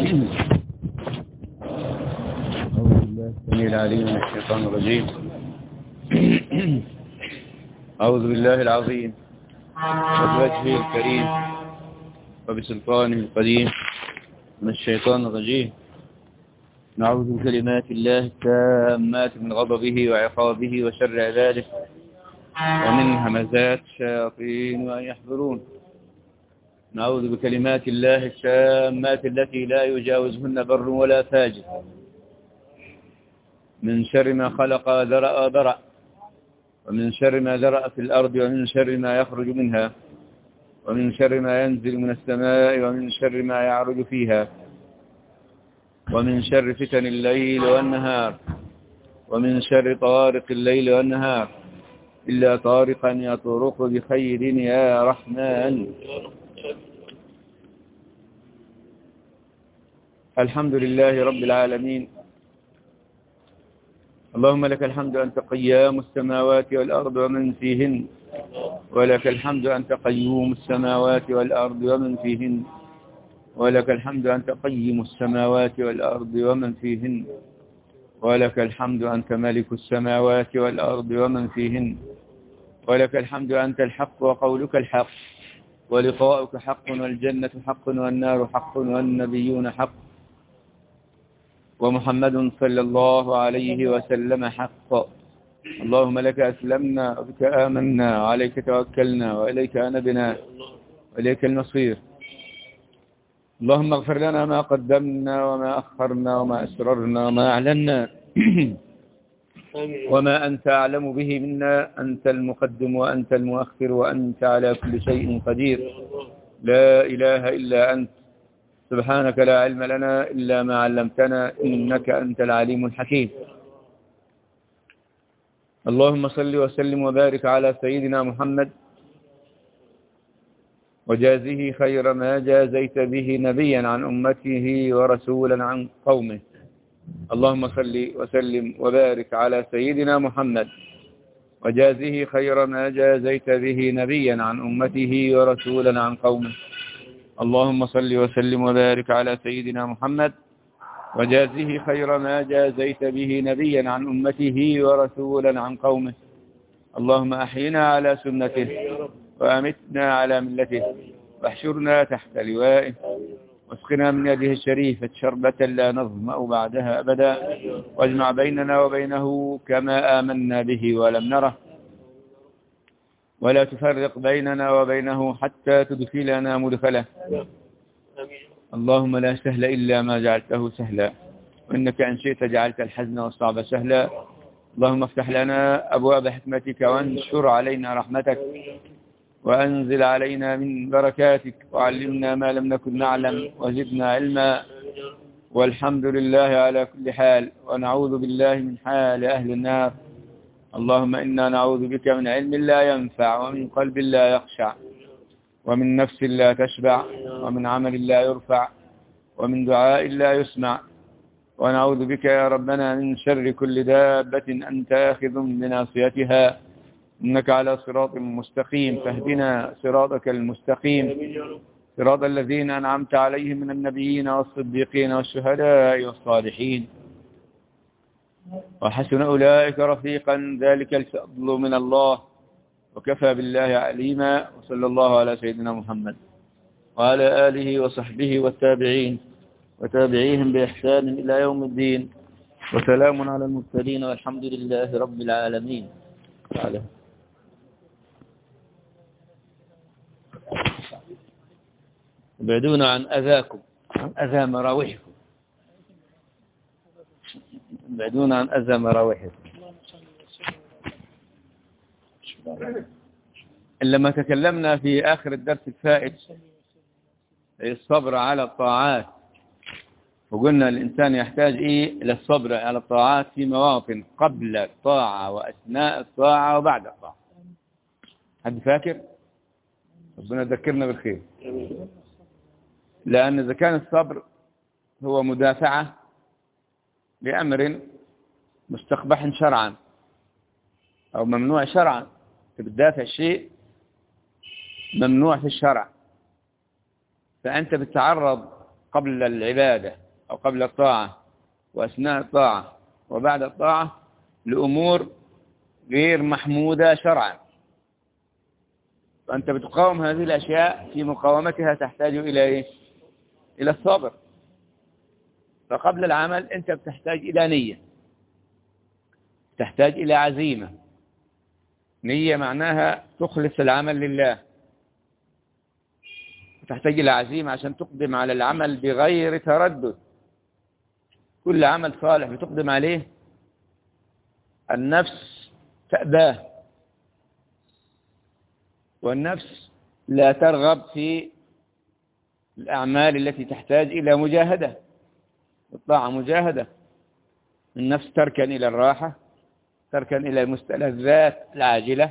أعوذ بالله السميع العليم من الشيطان الرجيم. أعوذ بالله العظيم وبوجهه الكريم وبسلطانه القديم من الشيطان الرجيم. نعوذ بكلمات الله التامات من غضبه وعقابه وشر عباده ومن همزات الشياطين وأن يحضرون. نعوذ بكلمات الله التامات التي لا يجاوزهن بر ولا فاجر من شر ما خلق ذرأ وبرأ ومن شر ما ذرأ في الأرض ومن شر ما يخرج منها ومن شر ما ينزل من السماء ومن شر ما يعرج فيها ومن شر فتن الليل والنهار ومن شر طارق الليل والنهار إلا طارقا يطرق بخير يا رحمن. الحمد لله رب العالمين. اللهم لك الحمد أنت قيام السماوات والأرض ومن فيهن، ولك الحمد أنت قيوم السماوات والأرض ومن فيهن، ولك الحمد أنت قيم السماوات والأرض ومن فيهن، ولك الحمد أنت ملك السماوات والأرض ومن فيهن، ولك الحمد أنت الحق وقولك الحق ولقاؤك حق والجنة حق والنار حق والنبيون حق ومحمد صلى الله عليه وسلم حق. اللهم لك أسلمنا وبك آمنا وعليك توكلنا وإليك أنبنا وإليك المصير. اللهم اغفر لنا ما قدمنا وما أخرنا وما أسررنا وما أعلنا وما أنت أعلم به منا. أنت المقدم وأنت المؤخر وأنت على كل شيء قدير. لا إله إلا أنت سبحانك لا علم لنا إلا ما علمتنا إنك أنت العليم الحكيم. اللهم صل وسلم وبارك على سيدنا محمد وجازه خير ما جازيت به نبيا عن أمته ورسولا عن قومه. اللهم صل وسلم وبارك على سيدنا محمد وجازه خير ما جازيت به نبيا عن أمته ورسولا عن قومه. اللهم صل وسلم وبارك على سيدنا محمد وجازه خير ما جازيت به نبيا عن أمته ورسولا عن قومه. اللهم أحينا على سنته وأمتنا على ملته واحشرنا تحت لوائه واسقنا من يده الشريفة شربة لا نظمأ بعدها أبدا واجمع بيننا وبينه كما آمنا به ولم نره ولا تفرق بيننا وبينه حتى تدخلنا مدخله. اللهم لا سهل إلا ما جعلته سهلا وإنك إن شئت جعلت الحزن والصعب سهلا. اللهم افتح لنا أبواب حكمتك وانشر علينا رحمتك وأنزل علينا من بركاتك وعلمنا ما لم نكن نعلم وزدنا علما. والحمد لله على كل حال ونعوذ بالله من حال أهل النار. اللهم إنا نعوذ بك من علم لا ينفع ومن قلب لا يخشع ومن نفس لا تشبع ومن عمل لا يرفع ومن دعاء لا يسمع. ونعوذ بك يا ربنا من شر كل دابة أنت آخذ بناصيتها إنك على صراط مستقيم. فاهدنا صراطك المستقيم صراط الذين أنعمت عليهم من النبيين والصديقين والشهداء والصالحين وحسن أولئك رفيقا. ذلك الفضل من الله وكفى بالله عليما. وصلى الله على سيدنا محمد وعلى آله وصحبه والتابعين وتابعيهم بإحسان إلى يوم الدين. وسلام على المرسلين والحمد لله رب العالمين. ابعدونا عن أذاكم عن أذى مراوحكم. ابعدونا عن أذى مراوحكم. لما تكلمنا في آخر الدرس الفائت الصبر على الطاعات وقلنا الإنسان يحتاج إلى الصبر على الطاعات في مواطن قبل الطاعة وأثناء الطاعة وبعد الطاعة. حد فاكر؟ ربنا ذكرنا بالخير. لأن إذا كان الصبر هو مدافعة لأمر مستقبح شرعا أو ممنوع شرعا، بتدافع شيء ممنوع في الشرع، فأنت بتتعرض قبل العبادة أو قبل الطاعة وأثناء الطاعة وبعد الطاعة لأمور غير محمودة شرعا، فأنت بتقاوم هذه الأشياء، في مقاومتها تحتاج إلى إيه؟ إلى الصبر. فقبل العمل أنت بتحتاج إلى نية، تحتاج إلى عزيمة. نية معناها تخلص العمل لله، تحتاج إلى عزيمة عشان تقدم على العمل بغير تردد. كل عمل صالح بتقدم عليه النفس تأباه، والنفس لا ترغب في الأعمال التي تحتاج إلى مجاهدة. الطاعة مجاهدة، النفس تركن إلى الراحة، تركن إلى المستلذات العاجلة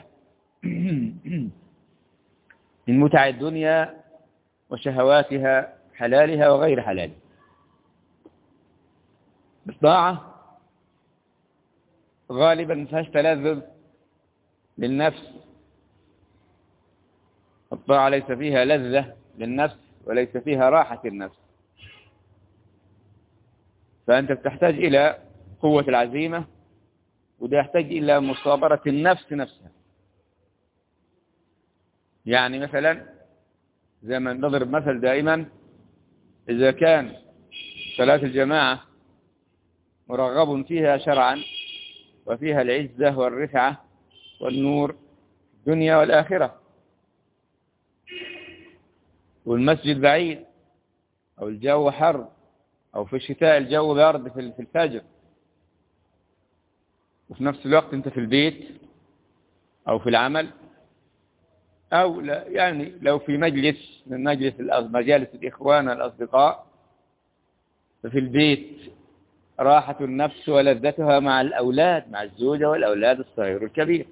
من متع الدنيا وشهواتها، حلالها وغير حلالها. الطاعة غالبا ما فيهاش تلذذ للنفس، الطاعة ليس فيها لذة للنفس وليس فيها راحة النفس، فأنت بتحتاج إلى قوة العزيمة، وده يحتاج إلى مصابرة النفس نفسها. يعني مثلا زي ما نضرب مثل دائما، إذا كان صلاة الجماعة مرغب فيها شرعا وفيها العزة والرفعة والنور الدنيا والآخرة، والمسجد بعيد أو الجو حر أو في الشتاء الجو بارد في الفجر، وفي نفس الوقت أنت في البيت أو في العمل، أو لا يعني لو في مجلس من مجالس الإخوان والأصدقاء، ففي البيت راحة النفس ولذتها مع الأولاد، مع الزوجة والأولاد الصغير والكبير.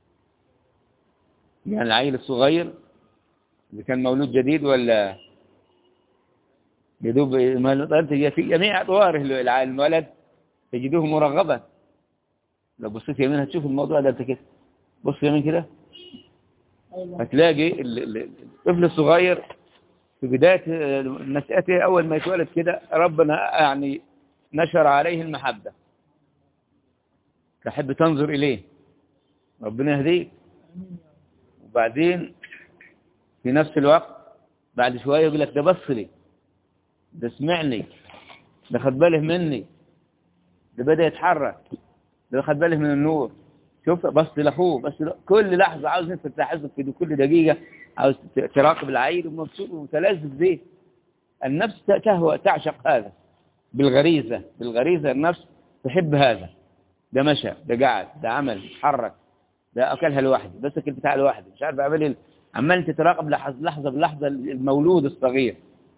يعني العيل الصغير إذا كان مولود جديد ولا يدوب في جميع أطواره الولد تجدوه مرغبا. لو بصيت يمين هتشوف الموضوع ده، انت كده بص يمين كده هتلاقي الطفل الصغير في بداية نشأته أول ما يتولد كده ربنا يعني نشر عليه المحبة، تحب تنظر إليه، ربنا يهديك. وبعدين في نفس الوقت بعد شوية يقول لك ده بص لي، ده سمعني، ده خد باله مني، ده بدأ يتحرك، ده خد باله من النور، شوف بص لاخوه، بس كل لحظة عاوز انت تلاحظه في كل دقيقة، عاوز تراقب العيل ومبسوط ومتلذذ به. النفس تهوى تعشق هذا بالغريزة النفس تحب هذا، ده مشى، ده قعد، ده عمل، حرك، ده أكلها لوحده، ده سكت بتاع لوحده، مش عارف أعمل إيه، عمال تتراقب لحظة بلحظة المولود الصغير.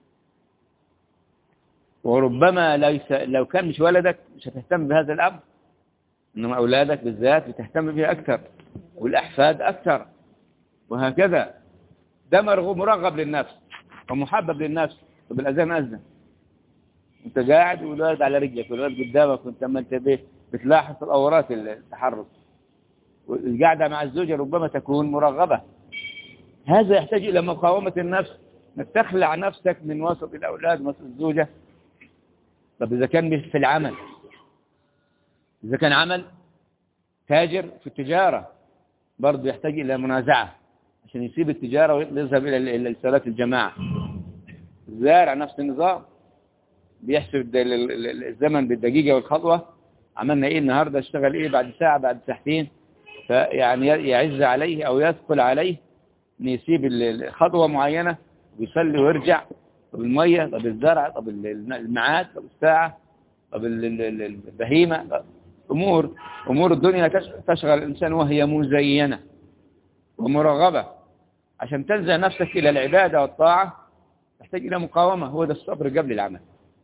وربما لو كان مش ولدك مش هتهتم بهذا الأمر، إنما أولادك بالذات بتهتم به أكثر، والأحفاد أكثر، وهكذا. ده مرغب للنفس ومحبب للنفس. طب الأذان أذن، أنت قاعد والولد على رجلك والولد قدامك، وأنت ما أنت بتلاحظ الأورات التحرك، والقعدة مع الزوجة ربما تكون مرغبة. هذا يحتاج إلى مقاومة النفس، أنك تخلع نفسك من وسط الأولاد وسط الزوجة. طب إذا كان في العمل، إذا كان عمل تاجر في التجارة، برضه يحتاج إلى منازعة عشان يسيب التجارة ويذهب إلى صلاة الجماعة. الزارع نفس النظام، بيحسب الزمن بالدقيقة والخطوة، عملنا إيه النهاردة، اشتغل إيه بعد ساعة بعد ساعتين، فيعني يعز عليه أو يثقل عليه أن يسيب خطوة معينة ويصلي ويرجع. طب المية، طب الزرع، طب المعاد، طب الساعة، طب البهيمة، أمور الدنيا تشغل الإنسان وهي مزينة ومرغبة. عشان تلزم نفسك إلى العبادة والطاعة تحتاج إلى مقاومة، هو ده الصبر قبل العمل.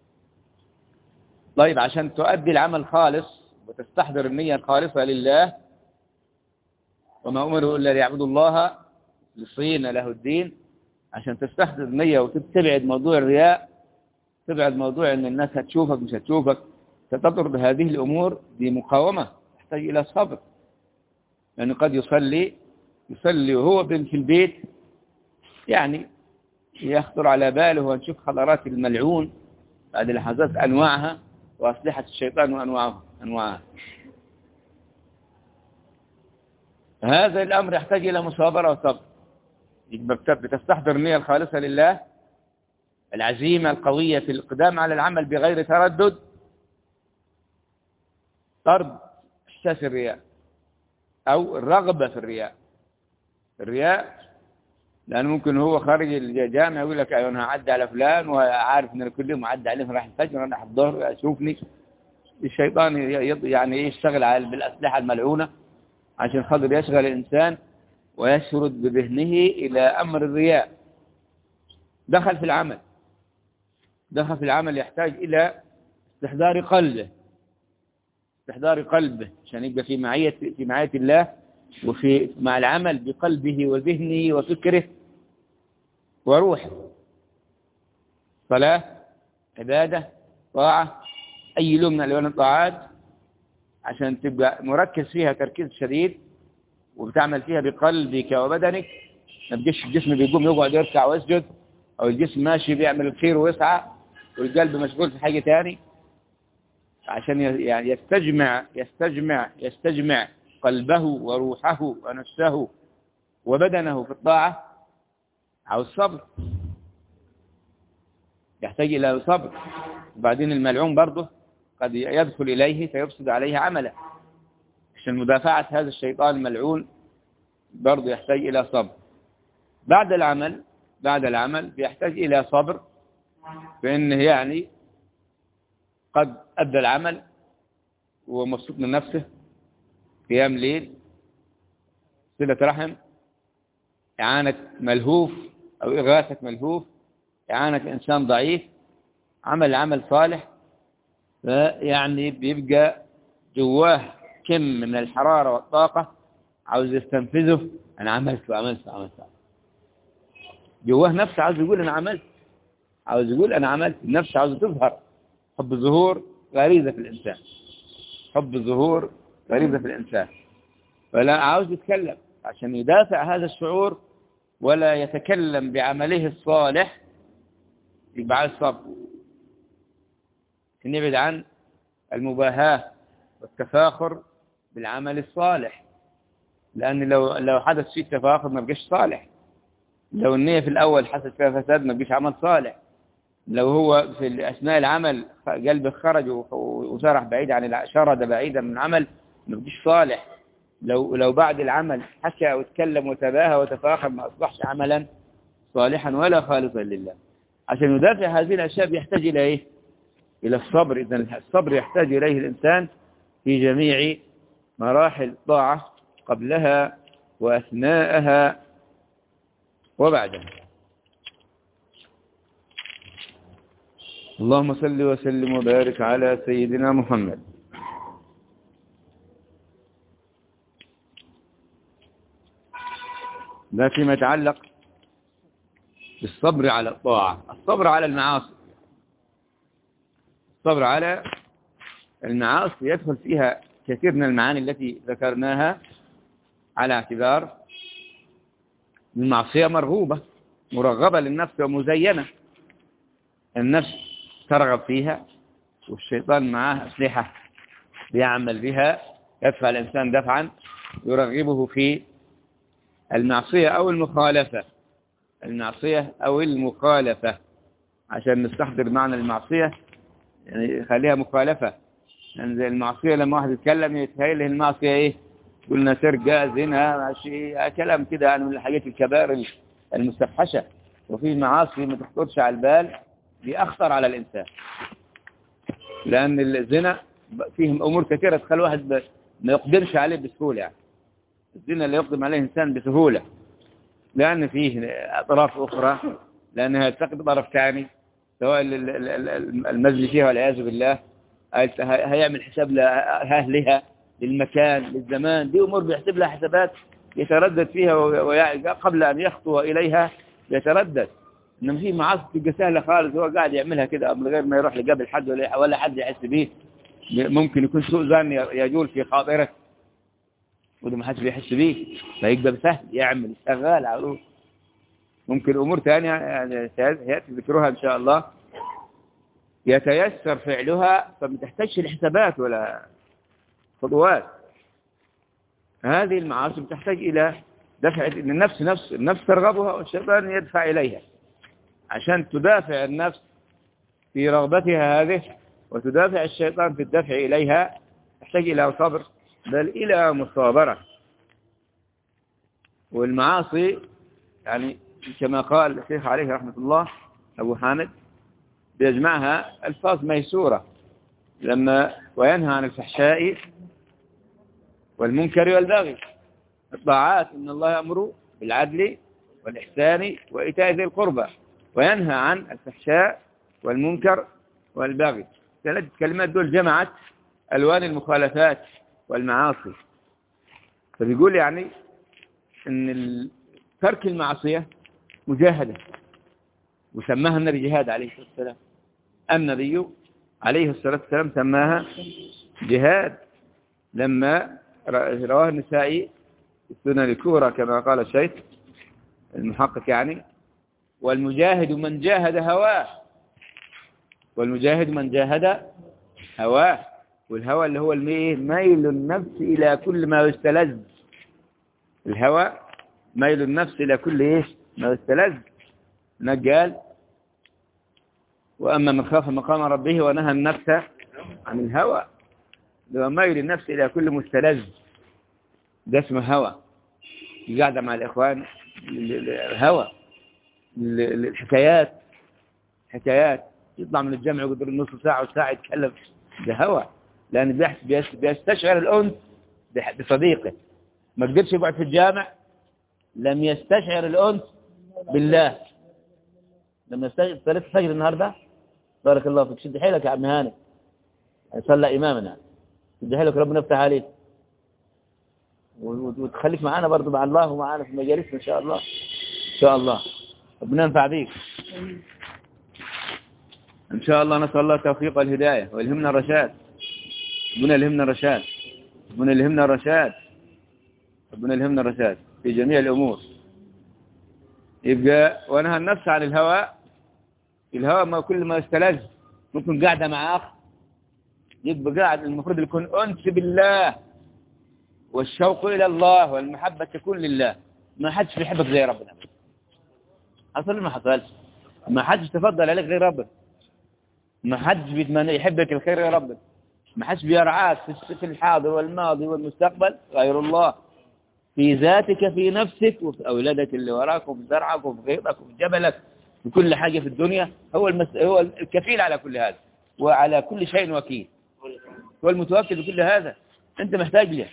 طيب عشان تؤدي العمل خالص وتستحضر النية الخالصة لله، وما أمروا إلا ليعبدوا الله مخلصين له الدين، عشان تستحضر النية وتبعد موضوع الرياء، تبعد موضوع أن الناس هتشوفك مش هتشوفك، تطرد هذه الأمور بمقاومة تحتاج إلى صبر. لأنه قد يصلي وهو في البيت يعني يخطر على باله ونشوف خطرات الملعون بعد لحظات أنواعها وأسلحة الشيطان وأنواعها. هذا الأمر يحتاج إلى مصابرة وصبر. بتستحضر النية الخالصة لله، العزيمة القوية في الإقدام على العمل بغير تردد، طرد إحساس الرياء أو الرغبة في الرياء لأنه ممكن هو خارج الجامع يقول لك أنا هعدي على فلان وعارف إن كل يوم أعدي عليه راح الفجر أنا الظهر أشوفني. الشيطان يعني يشتغل بالأسلحة الملعونة عشان خاطر يشغل الإنسان ويشرد بذهنه إلى أمر الرياء. دخل في العمل يحتاج إلى استحضار قلبه عشان يبقى في معية الله وفي مع العمل بقلبه وذهنه وفكره وروحه. صلاة، عبادة، طاعة، أي لون من ألوان الطاعات عشان تبقى مركز فيها تركيز شديد وبتعمل فيها بقلبك وبدنك. ما تجيش الجسم بيقوم يقعد يركع ويسجد، أو الجسم ماشي بيعمل الخير ويسعى والقلب مشغول في حاجة تاني، عشان يعني يستجمع قلبه وروحه ونفسه وبدنه في الطاعة. أو الصبر، يحتاج إلى صبر. وبعدين الملعون برضه قد يدخل إليه فيفسد عليه عمله، عشان مدافعة هذا الشيطان الملعون برضه يحتاج إلى صبر. بعد العمل بيحتاج إلى صبر، فإنه يعني قد أدى العمل ومبسوط من نفسه، قيام ليل، صلة رحم، إعانة ملهوف أو إغاثة ملهوف، إعانة إنسان ضعيف، عمل صالح، فيعني بيبقى جواه كم من الحرارة والطاقة عاوز يستنفذه. أنا عملت جواه نفس عاوز يقول أنا عملت، النفس عاوز تظهر. حب الظهور غريزة في الإنسان، فلا عاوز يتكلم عشان يدافع هذا الشعور ولا يتكلم بعمله الصالح. يبقى على الصبر، نبعد عن المباهاة والتفاخر بالعمل الصالح، لأن لو حدث فيه تفاخر ما بقاش صالح. لو النية في الأول حدث فيها فساد ما بقاش عمل صالح. لو هو في أثناء العمل قلبه خرج وسرح شرد بعيدا من العمل ما بقاش صالح. لو بعد العمل حكى وتكلم وتباهى وتفاخر ما أصبحش عملا صالحا ولا خالصا لله. عشان يدافع هذه الأشياء بيحتاج إلى إيه؟ إلى الصبر. إذن الصبر يحتاج إليه الإنسان في جميع مراحل الطاعة، قبلها وأثناءها وبعدها. اللهم صل وسلم وبارك على سيدنا محمد. ده فيما يتعلق بالصبر على الطاعة. الصبر على المعاصي، الصبر على المعاصي يدخل فيها كثير من المعاني التي ذكرناها، على اعتبار المعصية مرغبة للنفس ومزينة. النفس ترغب فيها والشيطان معاه أسلحة بيعمل بها، يدفع الإنسان دفعا يرغبه في المعصية أو المخالفة. عشان نستحضر معنى المعصية يعني خليها مخالفة. يعني زي المعصية لما واحد يتكلم يتهيأ له المعصية إيه؟ قلنا سرقة، زنا، كلام كده عن الحاجات الكبائر المستفحشة. وفي معاصي ما تخطرش على البال دي أخطر على الإنسان، لأن الزنا فيهم أمور كثيرة تخلي واحد ما يقدرش عليه بسهولة. يعني الزنا لا يقدم عليه إنسان بسهولة، لأن فيه أطراف أخرى، لأنها يلتقط طرف ثاني، سواء المزني فيها والعياذ بالله هيعمل حساب لأهلها، للمكان، للزمان. دي أمور بيحسب لها حسابات يتردد فيها قبل أن يخطو إليها يتردد. إنما في معاصي تبقى سهلة خالص، هو قاعد يعملها كده من غير ما يروح لقبل حد ولا حد يحس به. ممكن يكون سوء ظن يجول في خاطره وده ما حدش بيحس بيه، فيقدر سهل يعمل شغال على طول. ممكن أمور ثانية يعني سيأتي ذكرها إن شاء الله يتيسر فعلها فما تحتاجش الحسابات ولا خطوات. هذه المعاصي تحتاج إلى دفع النفس ترغبها والشيطان يدفع إليها عشان تدافع النفس في رغبتها هذه وتدافع الشيطان في الدفع إليها. تحتاج إلى صبر بل إلى مصابرة. والمعاصي يعني كما قال الشيخ عليه رحمة الله أبو حامد بيجمعها ألفاظ ميسورة لما وينهى عن الفحشاء والمنكر والبغي. الطاعات إن الله يأمر بالعدل والإحسان وإيتاء ذي القربى وينهى عن الفحشاء والمنكر والبغي. ثلاث كلمات دول جمعت ألوان المخالفات والمعاصي. فبيقول يعني إن ترك المعصية مجاهدة وسماها النبي جهاد عليه الصلاة والسلام. النبي عليه الصلاة والسلام سماها جهاد لما رواه النسائي السنن الكبرى كما قال الشيخ المحقق يعني والمجاهد من جاهد هواه. والمجاهد من جاهد هواه. والهوى اللي هو ميل النفس إلى كل ما يستلذ. الهوى ميل النفس إلى كل ما يستلذ. نقال وأما من خاف مقام ربه ونهى النفس عن الهوى لو ميل النفس إلى كل مستلذ ده اسمه هوى. قاعدة مع الإخوان الهوى الحكايات يطلع من الجامع يقدر نص ساعة وساعة يتكلم ده هوى لأن بيستشعر الأنس بصديقه. ما قدرش يقعد في الجامع لم يستشعر الأنس بالله. لما صليت الفجر النهارده بارك الله فيك شد حيلك يا عم هاني صلى إمامنا شد حيلك ربنا يفتح عليك وتخليك معانا برضو مع الله ومعانا في مجالسنا إن شاء الله إن شاء الله ربنا ينفع بيك إن شاء الله. نسأل الله التوفيق والهداية ويلهمنا الرشاد. ربنا يلهمنا الرشاد. ربنا يلهمنا الرشاد. ربنا يلهمنا الرشاد في جميع الأمور. يبقى ونهى النفس عن الهوى. الهوى ما كل ما يستلذ. ممكن قاعدة مع أخ يبقى قاعد المفروض يكون أنس بالله والشوق إلى الله والمحبة تكون لله. ما حدش بيحبك زي ربنا أصلا ما حصلش. ما حدش تفضل عليك غير ربنا. ما حدش بيتمنى يحبك الخير غير ربنا. ما حدش بيرعاك في الحاضر والماضي والمستقبل غير الله. في ذاتك في نفسك وفي أولادك اللي وراك وفي زرعك وفي غيطك وفي جبلك في كل حاجة في الدنيا. هو الكفيل على كل هذا وعلى كل شيء وكيل. هو المتوكل بكل هذا. أنت محتاج له.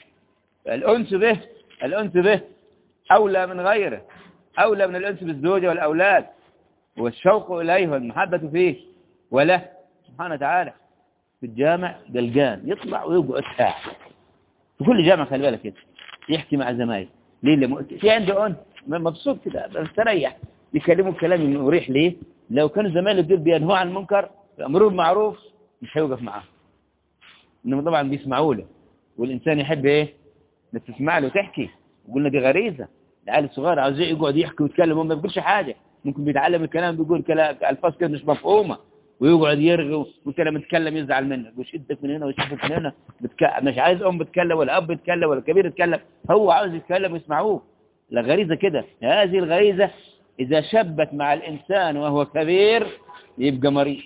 الأنس به أولى من غيره. أولى من الأنس بالزوجة والأولاد والشوق إليه والمحبة فيه وله سبحانه وتعالى. في الجامع دلقان يطلع ويقعد ساعة في كل جامع خلي بالك كده يحكي مع زمايله ليه في عنده أنس مبسوط كده مستريح يكلموا كلام مريح. ليه؟ لو كانوا زمايله دول بينهوا عن المنكر يأمروا بالمعروف مش هيوقف معاهم. إنما طبعا بيسمعوا له والإنسان يحب إيه؟ إنك تسمع له وتحكي. وقلنا دي غريزة. العيال الصغار عاوز يقعد يحكي ويتكلم وما بيقولش حاجة. ممكن بيتعلم الكلام بيقول كلام الفاظ كده مش مفهومة ويقعد يرغي وانت لما تتكلم يزعل منك ويشدك من هنا ويشدك من هنا. مش عايز بتكلم ولا اب يتكلم ولا كبير يتكلم. هو عاوز يتكلم ويسمعوه. الغريزة كده. هذه الغريزة إذا شبت مع الإنسان وهو كبير يبقى مريض.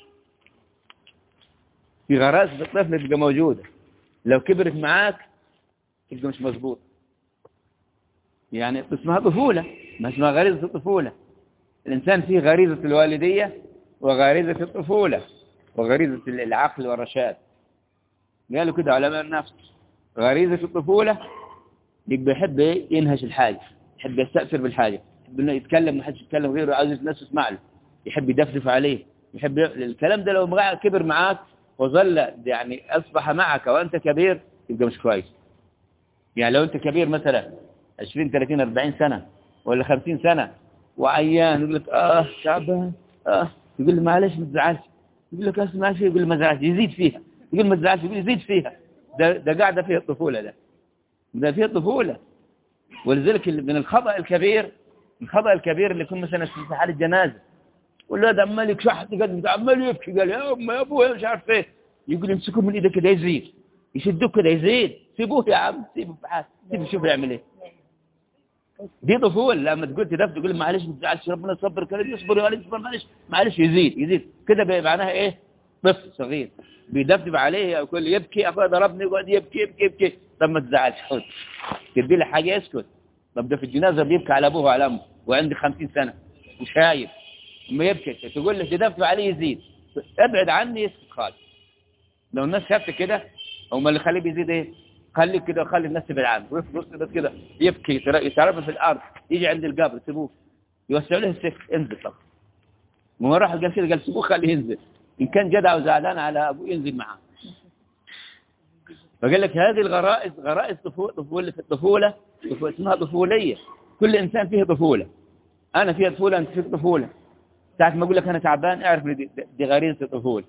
في غرائز الطفل تبقى موجودة لو كبرت معاك تبقى مش مظبوط. يعني اسمها طفولة ما اسمها غريزة الطفولة. الإنسان فيه غريزة الوالدية وغريزة الطفولة وغريزة العقل والرشاد. قالوا كده علماء النفس. غريزة الطفولة يبقى يحب ينهش الحاجة يحب يستأثر بالحاجة يحب إنه يتكلم ما حدش يتكلم غيره عايز الناس تسمع له يحب يدفدف عليه يحب الكلام ده. لو كبر معاك وظل يعني أصبح معك وأنت كبير يبقى مش كويس. يعني لو أنت كبير مثلا 20 30 40 سنة ولا 50 سنة وعيان يقول لك تعبان يقول له معلش ما تزعلش يقول لك اسمع شيء يقول ما تزعلش يزيد فيها يقول ما تزعلش يقول يزيد فيها. ده قاعدة فيها الطفولة. ده فيها الطفولة. ولذلك من الخطأ الكبير الخطأ الكبير اللي يكون مثلا في حالة جنازة والولد عمال يكشح عمال يبكي، قال يا أم يا أبويا مش عارف إيه، يقول يمسكوه من إيده كده يزيد، يشدوه كده يزيد، سيبوه يا عم، سيبوه في حاله، سيبوه شوف يعمل إيه. دي طفول. لما تقول تدفع تقول معلش ما تزعلش، ربنا يصبر كده، يصبر يا ولد يصبر، معلش يزيد كده معناها إيه؟ طفل صغير بيدفدف عليه أو كل يبكي أخويا ضربني يقعد يبكي. طب ما تزعلش، خد تدي له حاجة يسكت. طب ده في الجنازة بيبكي على أبوه وعلى أمه وعنده 50 سنة وشايف ما يبكي، تقول له تدفع عليه يزيد، ابعد عني يسكت خالص. لو الناس شافت كده او ما اللي خليه بيزيد ايه، خليه كده وخلي الناس تبعد عنه ويفضل بس كده يبكي يتعرف في الارض، يجي عند القبر سيبوه يوسعوا له السيف انزل. طب ما راح قال كده، قال سيبوه خليه ينزل، ان كان جدع وزعلان على ابوه ينزل معاه. فقال لك هذه غرائز طفولة في الطفولة اسمها طفولية. كل انسان فيه طفولة، انا فيها طفولة، انت فيك طفولة. ساعة ما اقول لك انا تعبان اعرف دي غريزة الطفولة.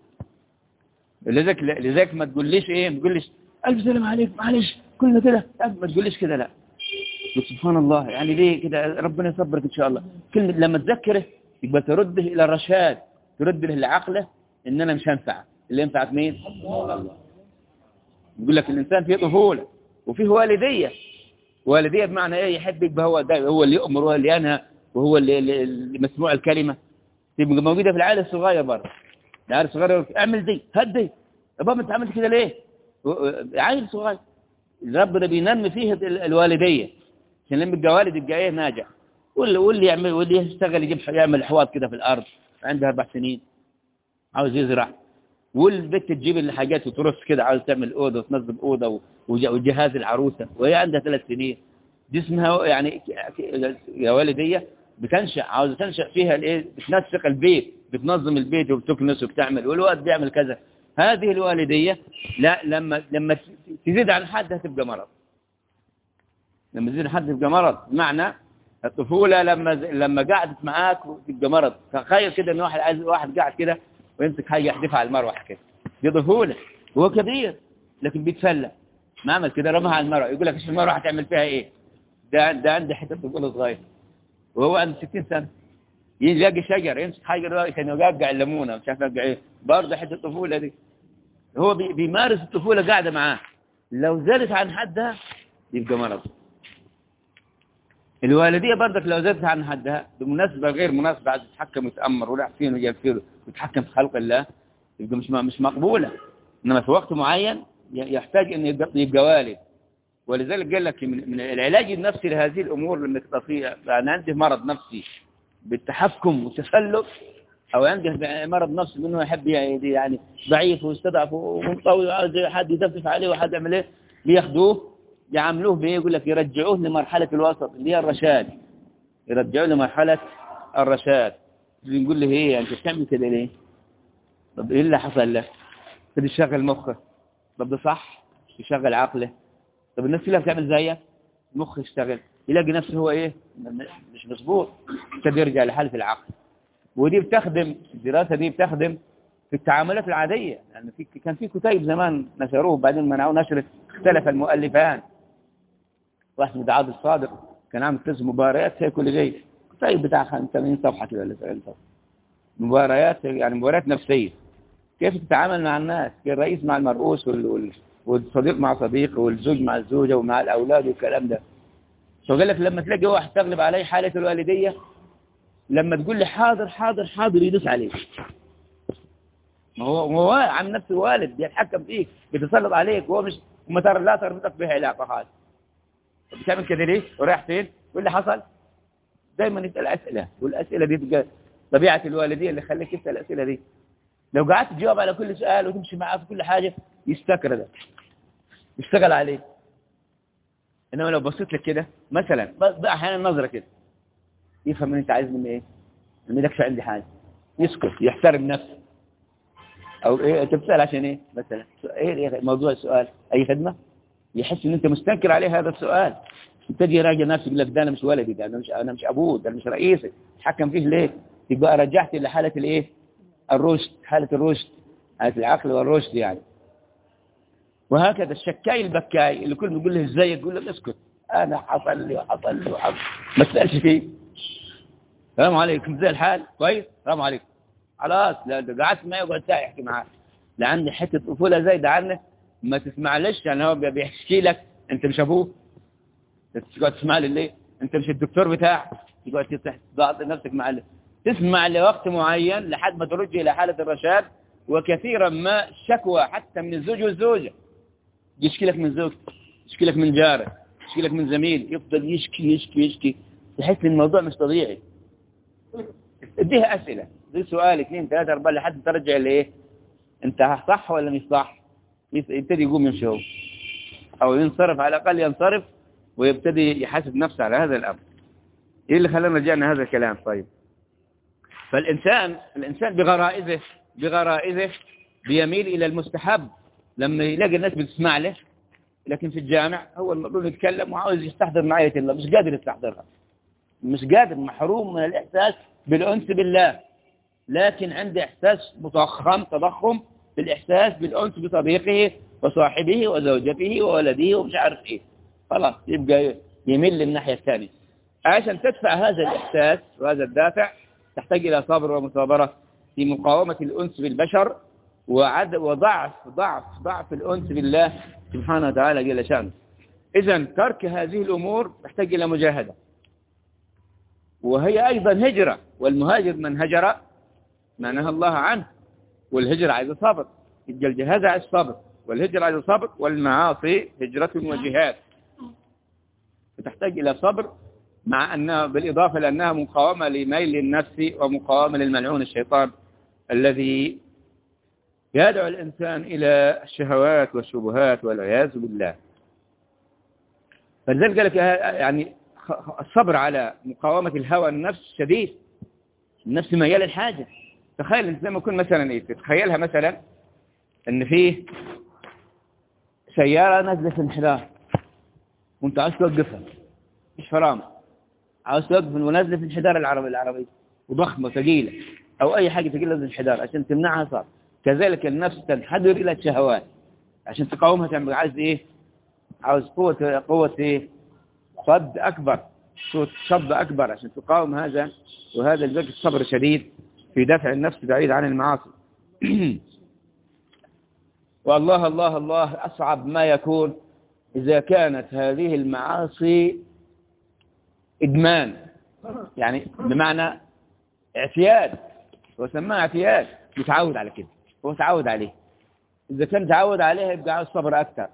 لذلك ما تقوليش ايه، ما تقوليش الف سلام عليك معلش كلنا كده، ما تقوليش كده، لا. سبحان الله، يعني ليه كده؟ ربنا يصبرك ان شاء الله. كلمة لما تذكره يبقى ترده الى الرشاد، ترد له لعقله ان انا مش هنفع، اللي ينفعك مين؟ الله. يقول لك الانسان فيه طفولة وفيه والدية بمعنى ايه؟ يحب يبقى هو اللي يؤمر وهو اللي ينهى وهو اللي مسموع الكلمة، تبقى موجودة في العائلة الصغير برضه. العيل الصغير اعمل دي هدي، يا بابا انت عملت كده ليه؟ عيل صغير ربنا بينمي فيه الوالدية عشان لما يبقى والد يبقى ايه؟ ناجح. واللي يعمل واللي يشتغل يعمل حواض كده في الارض، عنده 4 سنين عاوز يزرع، والبنت تجيب الحاجات وترص كده، عاوز تعمل اوضه وتنظم اوضه وجهاز العروسه وهي عندها 3 سنين. دي اسمها يعني يا والديه بتنشأ، عاوزه تنشأ فيها الايه؟ بتنسق البيت، بتنظم البيت وبتكنس وبتعمل، والواد بيعمل كذا. هذه الوالديه لا، لما تزيد عن حدها تبقى مرض. لما تزيد عن حدها تبقى مرض. معنى الطفوله لما قعدت معاك تبقى مرض. تخيل كده ان واحد قاعد كده ويمسك حاجه يحدفها على المروحه كده، دي طفوله. هو كبير لكن بيتفلى، ما عمل كده رماها على المروحه، يقول لك ايش المروحه هتعمل فيها ايه؟ ده عنده حته طفوله صغير وهو عنده 60 سنه. يلاقي شجر يمسك حجر عشان يوقع الليمونه مش عارف يوقع ايه، برضه حته الطفوله دي. هو بيمارس الطفوله قاعده معاه، لو زادت عن حدها يبقى مرض. الوالديه برضك لو زادت عن حدها بمناسبه غير مناسبه، عايز تتحكم وتامر ويحسين ويغفر وتتحكم في خلق الله، يبقى مش مقبوله. انما في وقت معين يحتاج ان يبقى والد. ولذلك قال لك من العلاج النفسي لهذه الامور لما تبقى فيها، انا عندي مرض نفسي بالتحكم والتسلط، او عنده مرض نفسي منه يحب يعني ضعيف ويستضعف ومنطوي وعاوز حد يدفف عليه وحد يعمل ايه، بياخدوه يعاملوه بايه؟ يقول لك يرجعوه لمرحله الوسط اللي هي الرشاد، يرجعوه لمرحله الرشاد. نقول له ايه انت بتعمل كده ليه؟ طب ايه اللي حصل له؟ كده يشغل مخه. طب ده صح، يشغل عقله. طب الناس كلها بتعمل زيك، المخ يشتغل يلاقي نفسه هو ايه؟ مش مظبوط، ابتدى يرجع لحالة العقل. ودي بتخدم الدراسة دي بتخدم في التعاملات العادية. يعني كان في كتيب زمان نشروه وبعدين منعوه نشره، اختلف المؤلفان. واحد من عبد الصادق كان عامل قسم مباريات هي كل جاي كتيب بتاع 80 صفحة كده ولا 70 صفحة، مباريات يعني مباريات نفسية، كيف تتعامل مع الناس، كيف الرئيس مع المرؤوس والصديق مع صديق والزوج مع الزوجة ومع الأولاد والكلام ده. فقال لك لما تلاقي واحد تغلب عليه حالة الوالدية، لما تقول لي حاضر حاضر حاضر يدوس عليك. ما هو عن نفسه والد بيتحكم فيك، بيتسلط عليك، وهو مش وما ترى لا تربطك به علاقة هذه. بتعمل كده ليه؟ ورايح فين؟ واللي حصل دايما يسأل أسئلة، والأسئلة دي تبقى طبيعة الوالدية اللي خليك تسأل الأسئلة دي. لو قعدت تجاوب على كل سؤال وتمشي معاه في كل حاجة يستكر ده، يشتغل عليه. إنما لو بصيت لك كده مثلا بقى أحيانا نظرة كده يفهم ان انت عايز مني ايه، ما يدكش عندي حاجة، يسكت يحترم نفسه. او ايه انت بتسأل عشان ايه مثلا؟ ايه موضوع السؤال؟ اي خدمة؟ يحس ان انت مستنكر عليه هذا السؤال، تجي راجع نفسك يقول لك ده انا مش ولدي، ده انا مش ابوه، ده انا مش رئيسك، تتحكم فيه ليه؟ يبقى رجعت لحالة الايه؟ الرشد، حالة الرشد، حالة العقل والرشد يعني. وهكذا الشكاي البكاي اللي كل ما يقول له ازيك يقول له اسكت، انا حصل لي وحصل لي وحصل، ما تسالش فيه. السلام عليكم، زي الحال؟ كويس؟ السلام عليكم. خلاص، لا قعدت معي يقعد ساعة يحكي معاك. لا عندي حتة طفولة زايدة عنه، ما تسمعلش. يعني هو بيحكي لك، انت مش ابوه تقعد تسمع لي ليه؟ انت مش الدكتور بتاعك تقعد تضغط نفسك مع تسمع لوقت معين لحد ما ترجع الى حالة الرشاد. وكثيرا ما شكوى حتى من الزوج والزوجة، يشكي لك من زوجته، يشكي لك من جاره، يشكي لك من زميل، يفضل يشكي يشكي يشكي، تحس ان الموضوع مش طبيعي. اديها اسئله، دي سؤال 2 3 4 لحد ترجع لايه؟ انت صح ولا مش صح؟ يبتدي يقوم يمشي هو، او ينصرف، على الاقل ينصرف ويبتدي يحاسب نفسه على هذا الامر. ايه اللي خلانا رجعنا هذا الكلام؟ طيب، فالانسان بغرائزه بيميل الى المستحب لما يلاقي الناس بتسمع له. لكن في الجامع هو المفروض يتكلم وعاوز يستحضر معية الله، مش قادر يستحضرها، مش قادر، محروم من الإحساس بالأنس بالله. لكن عنده إحساس تضخم بالإحساس بالأنس بصديقه وصاحبه وزوجته وولده ومش عارف إيه. خلاص يبقى يميل للناحية الثانية. عشان تدفع هذا الإحساس وهذا الدافع تحتاج إلى صبر ومثابرة في مقاومة الأنس بالبشر وضعف الأنس بالله سبحانه وتعالى جل شأنه. إذن ترك هذه الأمور تحتاج إلى مجاهدة، وهي أيضا هجرة. والمهاجر من هجر ما نهى الله عنه، والهجرة عايز صبر. الجهاد عايز صبر، والهجرة عايز صبر، والمعاصي هجرة وجهاد، فتحتاج إلى صبر، مع أنها بالإضافة لأنها مقاومة لميل النفس ومقاومة للملعون الشيطان الذي يدعو الإنسان إلى الشهوات والشبهات والعياذ بالله. فلذلك قال لك يعني الصبر على مقاومة الهوى النفس شديد. النفس ميال الحاجة. تخيل انت لما يكون مثلا ايه، تتخيلها مثلا ان فيه سيارة نازلة في الانحدار وانت عاوز توقفها، مش فرامة، عاوز توقف ونازلة في الانحدار العربي وضخمة وثقيلة او اي حاجة ثقيلة في الانحدار، عشان تمنعها صار. كذلك النفس تنحدر الى الشهوات، عشان تقاومها تعمل عايز ايه؟ عاوز قوة ايه؟ صد اكبر، صد اكبر عشان تقاوم هذا. وهذا الوقت الصبر شديد في دفع النفس بعيد عن المعاصي. والله الله الله أصعب ما يكون إذا كانت هذه المعاصي إدمان، يعني بمعنى اعتياد. هو سماها اعتياد، متعود على كده، هو تعود عليه. إذا كان تعود عليها يبقى عاوز صبر أكثر،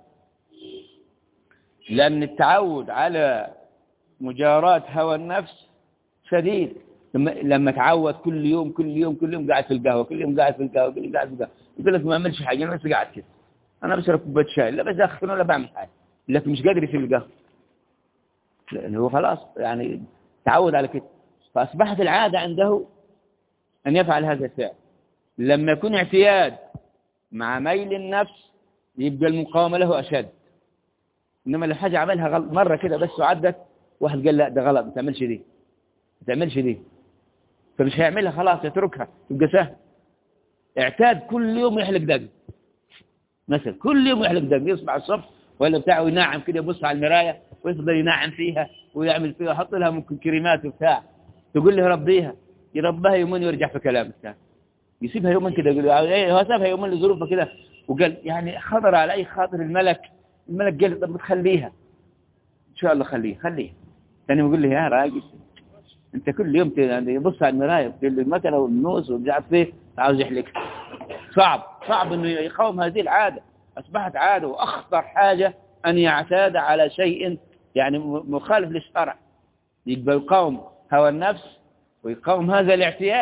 لأن التعود على مجاراة هوى النفس شديد. لما تعود كل يوم قاعد في القهوة، كل يوم قاعد في القهوة، يقول لك ما اعملش حاجة، انا بس قاعد كده، انا بشرب كوبايه شاي، لا بدخن ولا بعمل حاجه، لكن مش قادر يسيب القهوة، لأنه هو خلاص يعني تعود على كده. فأصبحت العادة عنده أن يفعل هذا الفعل. لما يكون اعتياد مع ميل النفس يبقى المقاومة له أشد. إنما لو حاجة عملها غلط مرة كده بس وعدت، واحد قال لا ده غلط، ما تعملش دي، فمش هيعملها، خلاص يتركها، يبقى سهل. اعتاد كل يوم يحلق دق مثلا، كل يوم يحلق دق، يصبح الصبح ولا بتاعه ينعم كده، يبص على المراية ويفضل ينعم فيها ويعمل فيها، يحط لها ممكن كريمات وبتاع، تقول له ربيها، يربها يومين ويرجع في كلامه الثاني، يسيبها يومين كده، يقول هو سابها يومين لظروفه كده، وقال يعني خطر على اي خاطر الملك قال طب تخليها ان شاء الله، خليها ثاني يقول لي يا راجل انت كل يوم يبص على المرايه تقول له المكنه والنوس ومش عارف ايه، عاوز يحلق. صعب انه يقاوم هذه العاده، اصبحت عاده. واخطر حاجه ان يعتاد على شيء يعني مخالف للشرع، يبقى يقاوم هوى النفس ويقاوم هذا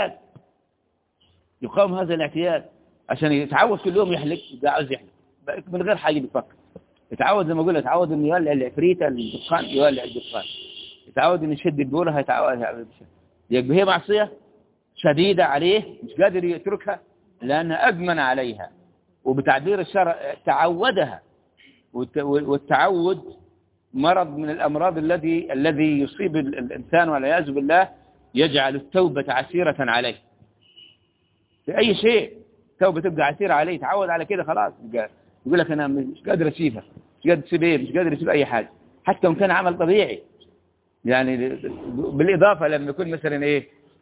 الاعتياد، عشان يتعود كل يوم يحلق، يبقى عاوز يحلق من غير حاجه بيفكر. يتعود زي ما اقول، يتعود انه يولع العفريته الدخان، يولع الدخان، يتعود انه يشد البوره، يتعود يبقى هي معصيه شديده عليه، مش قادر يتركها لانها ادمن عليها. وبتعبير الشرع تعودها، والتعود مرض من الامراض الذي يصيب الانسان والعياذ بالله، يجعل التوبه عسيره عليه في اي شيء. التوبه تبقى عسيره عليه، تعود على كده خلاص، يقول لك انا مش قادر اسيبها، مش قادر تسيب ايه، مش قادر يسيب اي حاجه، حتى وان كان عمل طبيعي. يعني بالاضافه لما يكون مثلا ايه،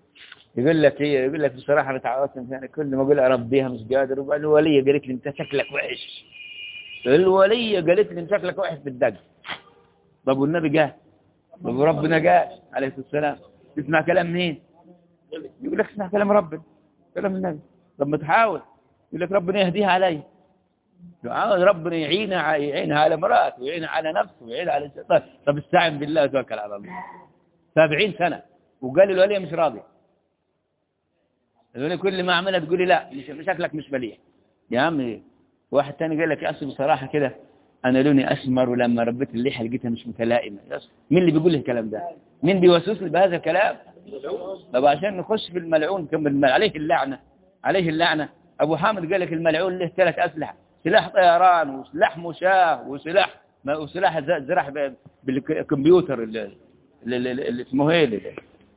يقول لك ايه، يقول لك بصراحه انا تعودت يعني كل ما اقول اربيها مش قادر، وبعد الوليه قالت لي انت شكلك وحش، الوليه قالت لي انت شكلك وحش بالدق. طب والنبي قال، طب وربنا قال عليه الصلاه والسلام تسمع كلام مين؟ يقول لك اسمع كلام ربنا، كلام النبي. طب ما تحاول، يقول لك ربنا يهديها علي، عاوز ربنا يعينها على مراته ويعينها على نفسه ويعينها على الشيطان. طب استعن بالله وتوكل على الله. 70 سنة وقال الوليه مش راضي، الوليه كل ما اعملها تقول لي لا شكلك مش مليح. يا عمي واحد تاني قال لك يا أخي بصراحة كده أنا لوني أسمر ولما ربيت اللحية لقيتها مش متلائمة. مين اللي بيقول لي الكلام ده؟ مين بيوسوس لي بهذا الكلام؟ طب عشان نخش في الملعون عليه اللعنة، عليه اللعنة. أبو حامد قال لك الملعون له 3 أسلحة، سلاح طيران وسلاح مشاة وسلاح زرع بالكمبيوتر اللي اسمه ايه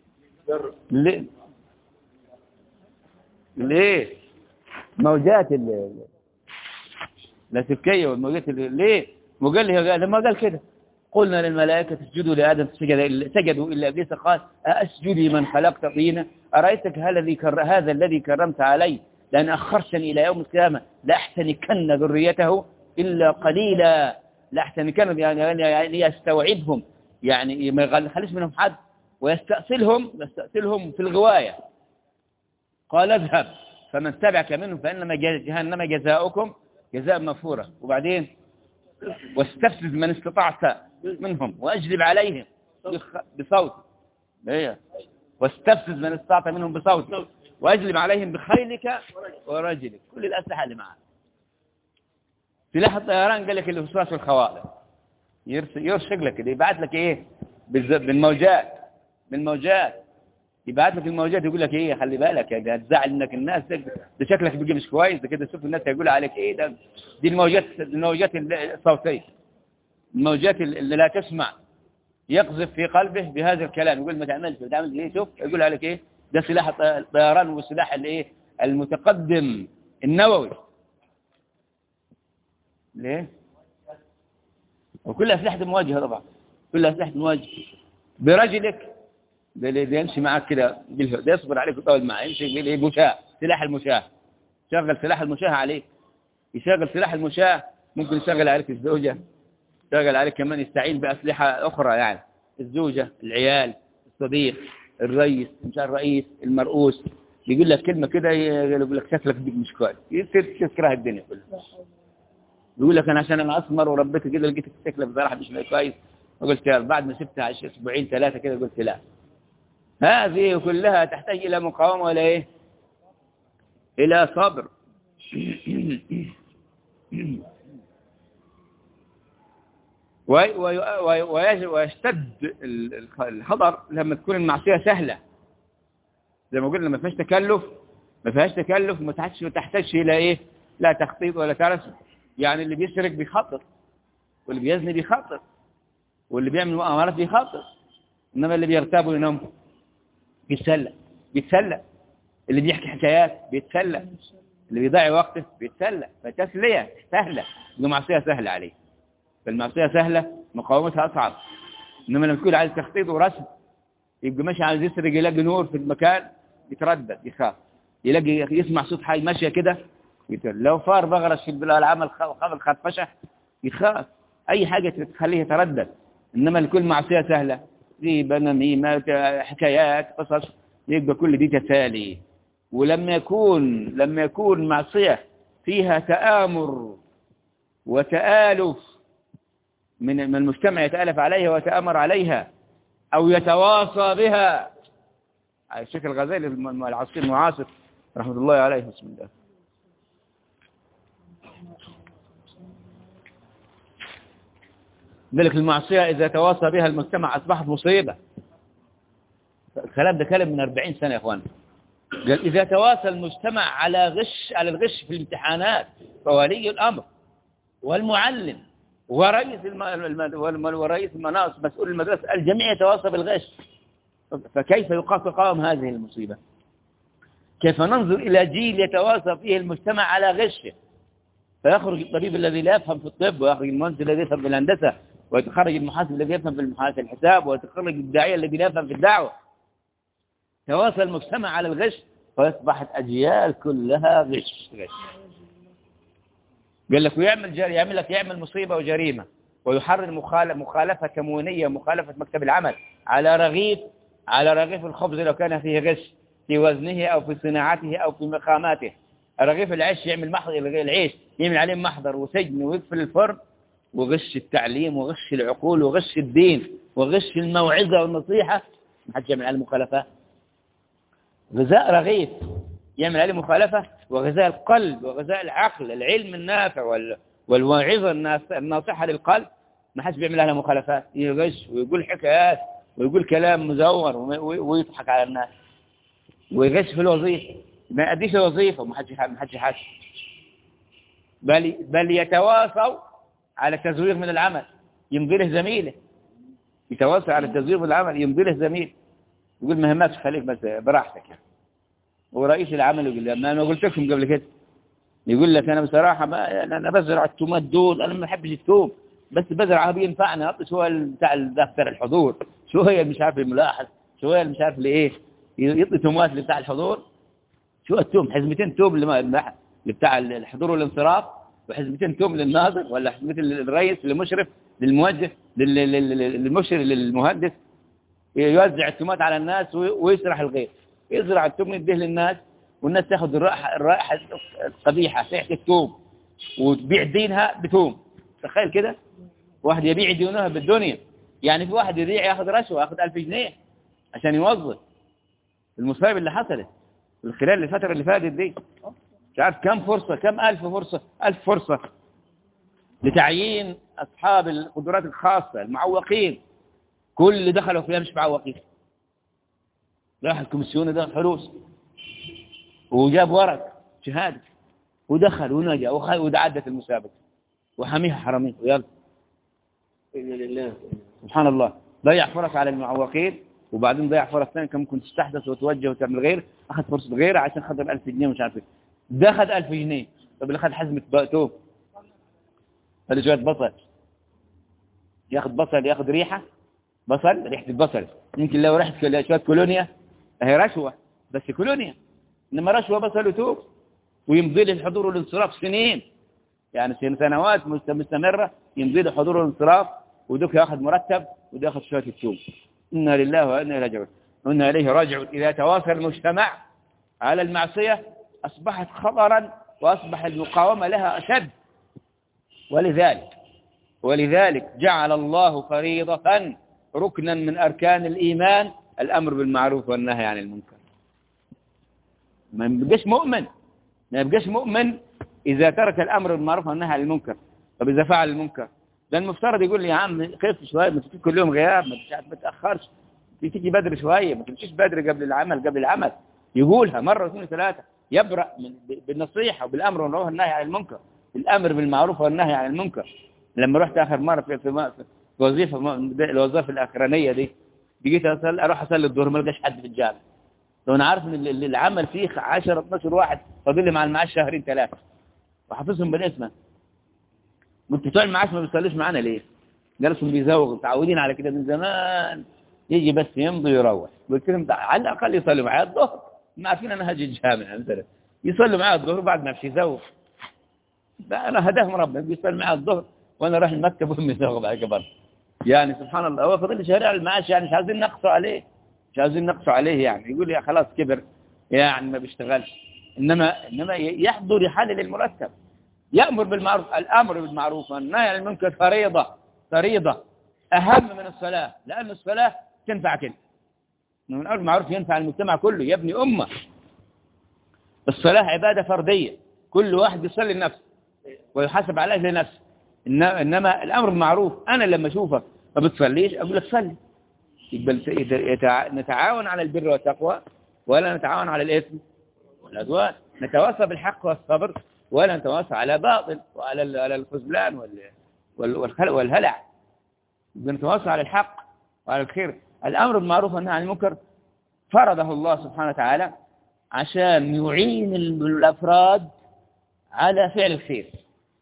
ليه موجات اللاسلكيه والموجات ليه؟ وقال لي لما قال كده قلنا للملائكة اسجدوا لآدم سجدوا إلا إبليس قال أسجد لمن خلقت طينا أرأيتك هذا الذي كرمت علي لأن أخرتني إلى يوم القيامة لأحتنكن ذريته إلا قليلا، لأحتنكن يعني يستوعبهم، يعني ما يخليش منهم حد، ويستأصلهم في الغواية. قال اذهب فمن تبعك منهم فإنما جهنم جزاؤكم جزاء مغفورا. وبعدين واستفزز من استطعت منهم واجلب عليهم بصوت، واستفزز من استطعت منهم بصوت واجلب عليهم بخيلك ورجلك، كل الأسلحة اللي معاه. سلاح الطيران قال لك اللي في صراط الخوارج يرشق لك، يبعث لك ايه بالموجات يبعث لك الموجات يقول لك ايه خلي بالك يا هتزعل انك الناس ده شكلك بيجي مش كويس، ده كده شوف الناس هيقولوا عليك ايه ده. دي الموجات الصوتيه، الموجات اللي لا تسمع، يقذف في قلبه بهذا الكلام، يقول ما تعملش ليه، شوف يقول عليك ايه ده سلاح الطيران والسلاح الايه المتقدم النووي. ليه؟ وكل اسلحه مواجهه طبعا، كل اسلحه مواجهه. برجلك ده اللي يمشي معك كده ده يصبر عليك ويطول معك، يمشي بالمشاة، سلاح المشاة، شغل سلاح المشاة عليك، يشغل سلاح المشاة، ممكن يشغل عليك الزوجة، يشغل عليك كمان يستعين بأسلحة أخرى، يعني الزوجة، العيال، الصديق، الرئيس، مش الرئيس، المرؤوس، يقول لك كلمة كده يقول لك شكلك بيك مش كويس، يصير تكره الدنيا كلها. يقول لك أنا عشان أنا أسمر وربيت كده لقيتك شكلك بصراحة مش كويس، وقلت بعد ما سبتها 2 3 كده قلت لا. هذه كلها تحتاج إلى مقاومة ولا إيه؟ إلى صبر. ويشتد الخطر لما تكون المعصية سهلة، زي ما قلنا ما فيهاش تكلف ما تحتاجش إلى إيه؟ لا تخطيط ولا ترس. يعني اللي بيسرق بيخطط، واللي بيزني بيخطط، واللي بيعمل مؤامرات بيخطط، إنما اللي بيغتاب وينام بيتسلى، اللي بيحكي حكايات بيتسلى، اللي بيضيع وقته بيتسلى. فتسلية سهلة، المعصية سهلة عليه، فالمعصية سهلة مقاومتها أصعب. إنما لما تكون عايز تخطيط ورسم، يبقى ماشي عايز يسرق يلاقي نور في المكان يتردد يخاف، يلاقي يسمع صوت حي ماشية كده لو فار بغرس في الألعاب الخرفشة يخاف، أي حاجة تخليه يتردد. إنما الكل معصية سهلة، ريبة، نميمة، حكايات، قصص، يبقى كل دي تسالي. ولما يكون معصية فيها تآمر وتآلف من المجتمع يتآلف عليها ويتآمر عليها أو يتواصى بها، الشيخ الغزالي العصير المعاصر رحمة الله عليه بسم الله ذلك المعصية إذا تواصى بها المجتمع أصبحت مصيبة. الكلام ده كلام من 40 سنة يا أخوان. قال إذا تواصى المجتمع على الغش في الامتحانات فولي الأمر والمعلم ورئيس المناصب مسؤول المدرسة الجميع يتواصى بالغش، فكيف يقاوم هذه المصيبة؟ كيف ننظر إلى جيل يتواصى فيه المجتمع على غشه، فيخرج الطبيب الذي لا يفهم في الطب، ويخرج المهندس الذي يفهم في الهندسة، ويتخرج المحاسب الذي يفهم في الحساب، ويتخرج الداعية الذي لا يفهم في الدعوة. تواصل المجتمع على الغش فأصبحت أجيال كلها غش. قال لك يعمل مصيبة وجريمة ويحرر مخالفة كمونية ومخالفة مكتب العمل على رغيف الخبز لو كان فيه غش في وزنه أو في صناعته أو في مقاماته. رغيف العيش يعمل عليه محضر وسجن ويقفل الفرن، وغش التعليم وغش العقول وغش الدين وغش الموعظة والنصيحة ما حدش يعمل عليه مخالفة. غذاء رغيف يعمل عليه مخالفة، وغذاء القلب وغذاء العقل العلم النافع والموعظة الناصحة للقلب ما حدش بيعمل عليها مخالفات. يغش ويقول حكايات ويقول كلام مزور ويضحك على الناس ويغش في الوظيفة، ما يأديش الوظيفة وما حدش حاسس، بل يتواصوا على التزوير من العمل يمضي له زميله، يتواصل على التزوير من العمل يمضي له زميل يقول مهمات خليك بس براحتك يعني. ورئيس العمل يقول لي ما قلت لكم قبل كده، يقول لك انا بصراحه ما انا بزرع التومات دول، انا ما بحبش التوم بس بزرعها بينفعني، اعطي شويه بتاع دفتر الحضور، شويه مش عارف الملاحظ، شويه مش عارف لايه، يعطي تومات بتاع الحضور، شو التوم حزمتين توم بتاع الحضور والانصراف، وحزمتين توم للناظر، ولا حزمتين للرئيس للمشرف للموجه للمشرف للمهندس، يوزع التومات على الناس ويسرح الغير، يزرع التوم يديه للناس والناس تاخذ الرائحه القبيحه ريحه التوم وتبيع دينها بتوم. تخيل كده واحد يبيع دينها بالدنيا، يعني في واحد ياخذ رشوه، ياخذ 1000 جنيه عشان يوظف. المصايب اللي حصلت خلال الفتره اللي فاتت دي مش عارف كم فرصه، كم 1000 فرصه لتعيين اصحاب القدرات الخاصه المعوقين، كل اللي دخلوا فيها مش معوقين، راح الكوميسيون ده فلوس وجاب ورق شهاده ودخل ونجا وعدت المسابقه وحميها حرمين ويلا لله. سبحان الله، ضيع فرص على المعوقين وبعدين ضيع فرص ثانيه كان ممكن تستحدث وتوجه وتعمل غير، اخذ فرصه غيره عشان خاطر 1000 جنيه مش عارف ايه، ده اخذ 1000 جنيه. طب اللي اخذ حزمه توب هذا شويه بصل، ياخذ بصل ياخذ ريحه البصل، يمكن لو رحت شويه كولونيا هي رشوه بس كولونيا، انما رشوه بصل وتوب ويمضي له الحضور والانصراف سنين، يعني سنوات مستمره يمضي له الحضور والانصراف، ودوك ياخذ مرتب وده ياخذ شويه التوب. انا لله وانا اليه راجعون. اذا تواصل المجتمع على المعصيه اصبحت خطرا واصبح المقاومه لها اشد. ولذلك جعل الله فريضة ركنا من أركان الإيمان الأمر بالمعروف والنهي عن المنكر. ما يبقاش مؤمن إذا ترك الأمر بالمعروف والنهي عن المنكر. طب إذا فعل المنكر ده المفترض يقول لي يا عم خف شوية، ما تجي كل يوم غياب، ما تأخرش، تيجي بدري شوية، ما تمشيش بدري قبل العمل، يقولها مرة واثنين وثلاثة، يبرأ بالنصيحة وبالأمر والنهي والنهي عن المنكر، الأمر بالمعروف والنهي عن المنكر. لما رحت آخر مرة في الوظيفة الأخرانية دي، جيت أروح أصلي الظهر ما لقاش حد في الجامع، لو أنا عارف إن العمل فيه 10-12 واحد فاضل لي مع المعاش 2-3 وحافظهم بالاسم، قلت بتوع المعاش ما بيصليش معانا ليه؟ جالسهم بيزوغوا متعودين على كده من زمان، يجي بس يمضي ويروح. قلت لهم على الأقل يصلي معايا الظهر، ما عارفين أنا هاجي الجامع مثلا، يصلي معايا الظهر بعد ما يمشي يزوغ، أنا هداهم ربنا بيصلي معايا الظهر وانا رايح المكتب وهم يزوغوا بعد كبر. يعني سبحان الله، هو فضل شارع المعاش، يعني مش عايزين نقصوا عليه يعني، يقول يا خلاص كبر يعني ما بيشتغلش، انما يحضر يحلل المرتب، يأمر بالمعروف. الامر بالمعروف والنهي عن المنكر فريضة اهم من الصلاة، لان الصلاة تنفع كده، من الامر بالمعروف ينفع المجتمع كله يبني امة. الصلاة عبادة فردية، كل واحد يصلي لنفسه ويحاسب على اجل نفسه، إنما الأمر بالمعروف أنا لما أشوفك ما بتصليش أقول لك صلي. نتعاون على البر والتقوى ولا نتعاون على الإثم والعدوان، نتواصى بالحق والصبر ولا نتواصى على باطل وعلى الخذلان والهلع، نتواصى على الحق وعلى الخير. الأمر بالمعروف والنهي عن المنكر فرضه الله سبحانه وتعالى عشان يعين الأفراد على فعل الخير.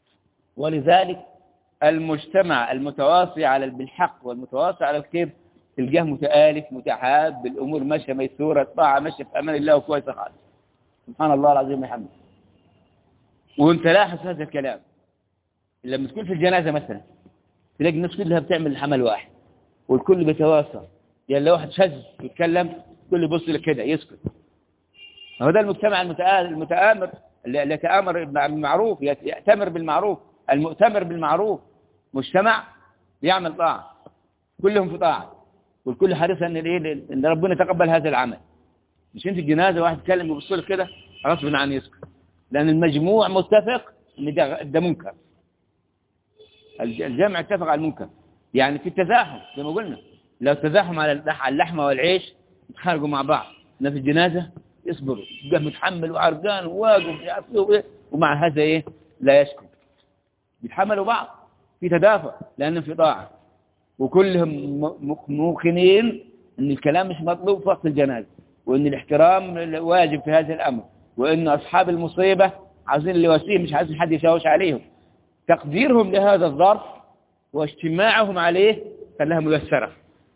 ولذلك المجتمع المتواصي بالحق والمتواصي على الخير تلقاه متآلف متحاب، الأمور ماشية ميسورة، الطاعة ماشية في أمان الله وكويسة خالص. سبحان الله العظيم وبحمده. وانت لاحظ هذا الكلام لما تكون في الجنازة مثلا، تلاقي الناس كلها بتعمل عمل واحد والكل بيتواصل، يعني لو واحد شاذ يتكلم كل يبص لك كده يسكت. هو ده المجتمع المتآمر اللي يتآمر بالمعروف، يأتمر بالمعروف، المؤتمر بالمعروف، مجتمع يعمل طاعة، كلهم في طاعة، والكل حريص ان ربنا يتقبل هذا العمل. مش انت الجنازة واحد يتكلم ويبص لك كده غصب عنه يسكت، لأن المجموع متفق ان ده منكر. الجمع اتفق على المنكر. يعني في التزاحم زي ما قلنا، لو تزاحم على اللحمة والعيش يتخانقوا مع بعض، إن في الجنازة يصبروا، يبقى متحمل وعرقان وواقف ومع هذا ايه لا يسكت، يتحملوا بعض في تدافع لأنهم في طاعة، وكلهم موقنين ان الكلام مش مطلوب في وقت الجنازة، وان الاحترام واجب في هذا الأمر، وان أصحاب المصيبة عايزين اللي يواسيهم، مش عايزين حد يشاوش عليهم. تقديرهم لهذا الظرف واجتماعهم عليه خلاها ميسرة.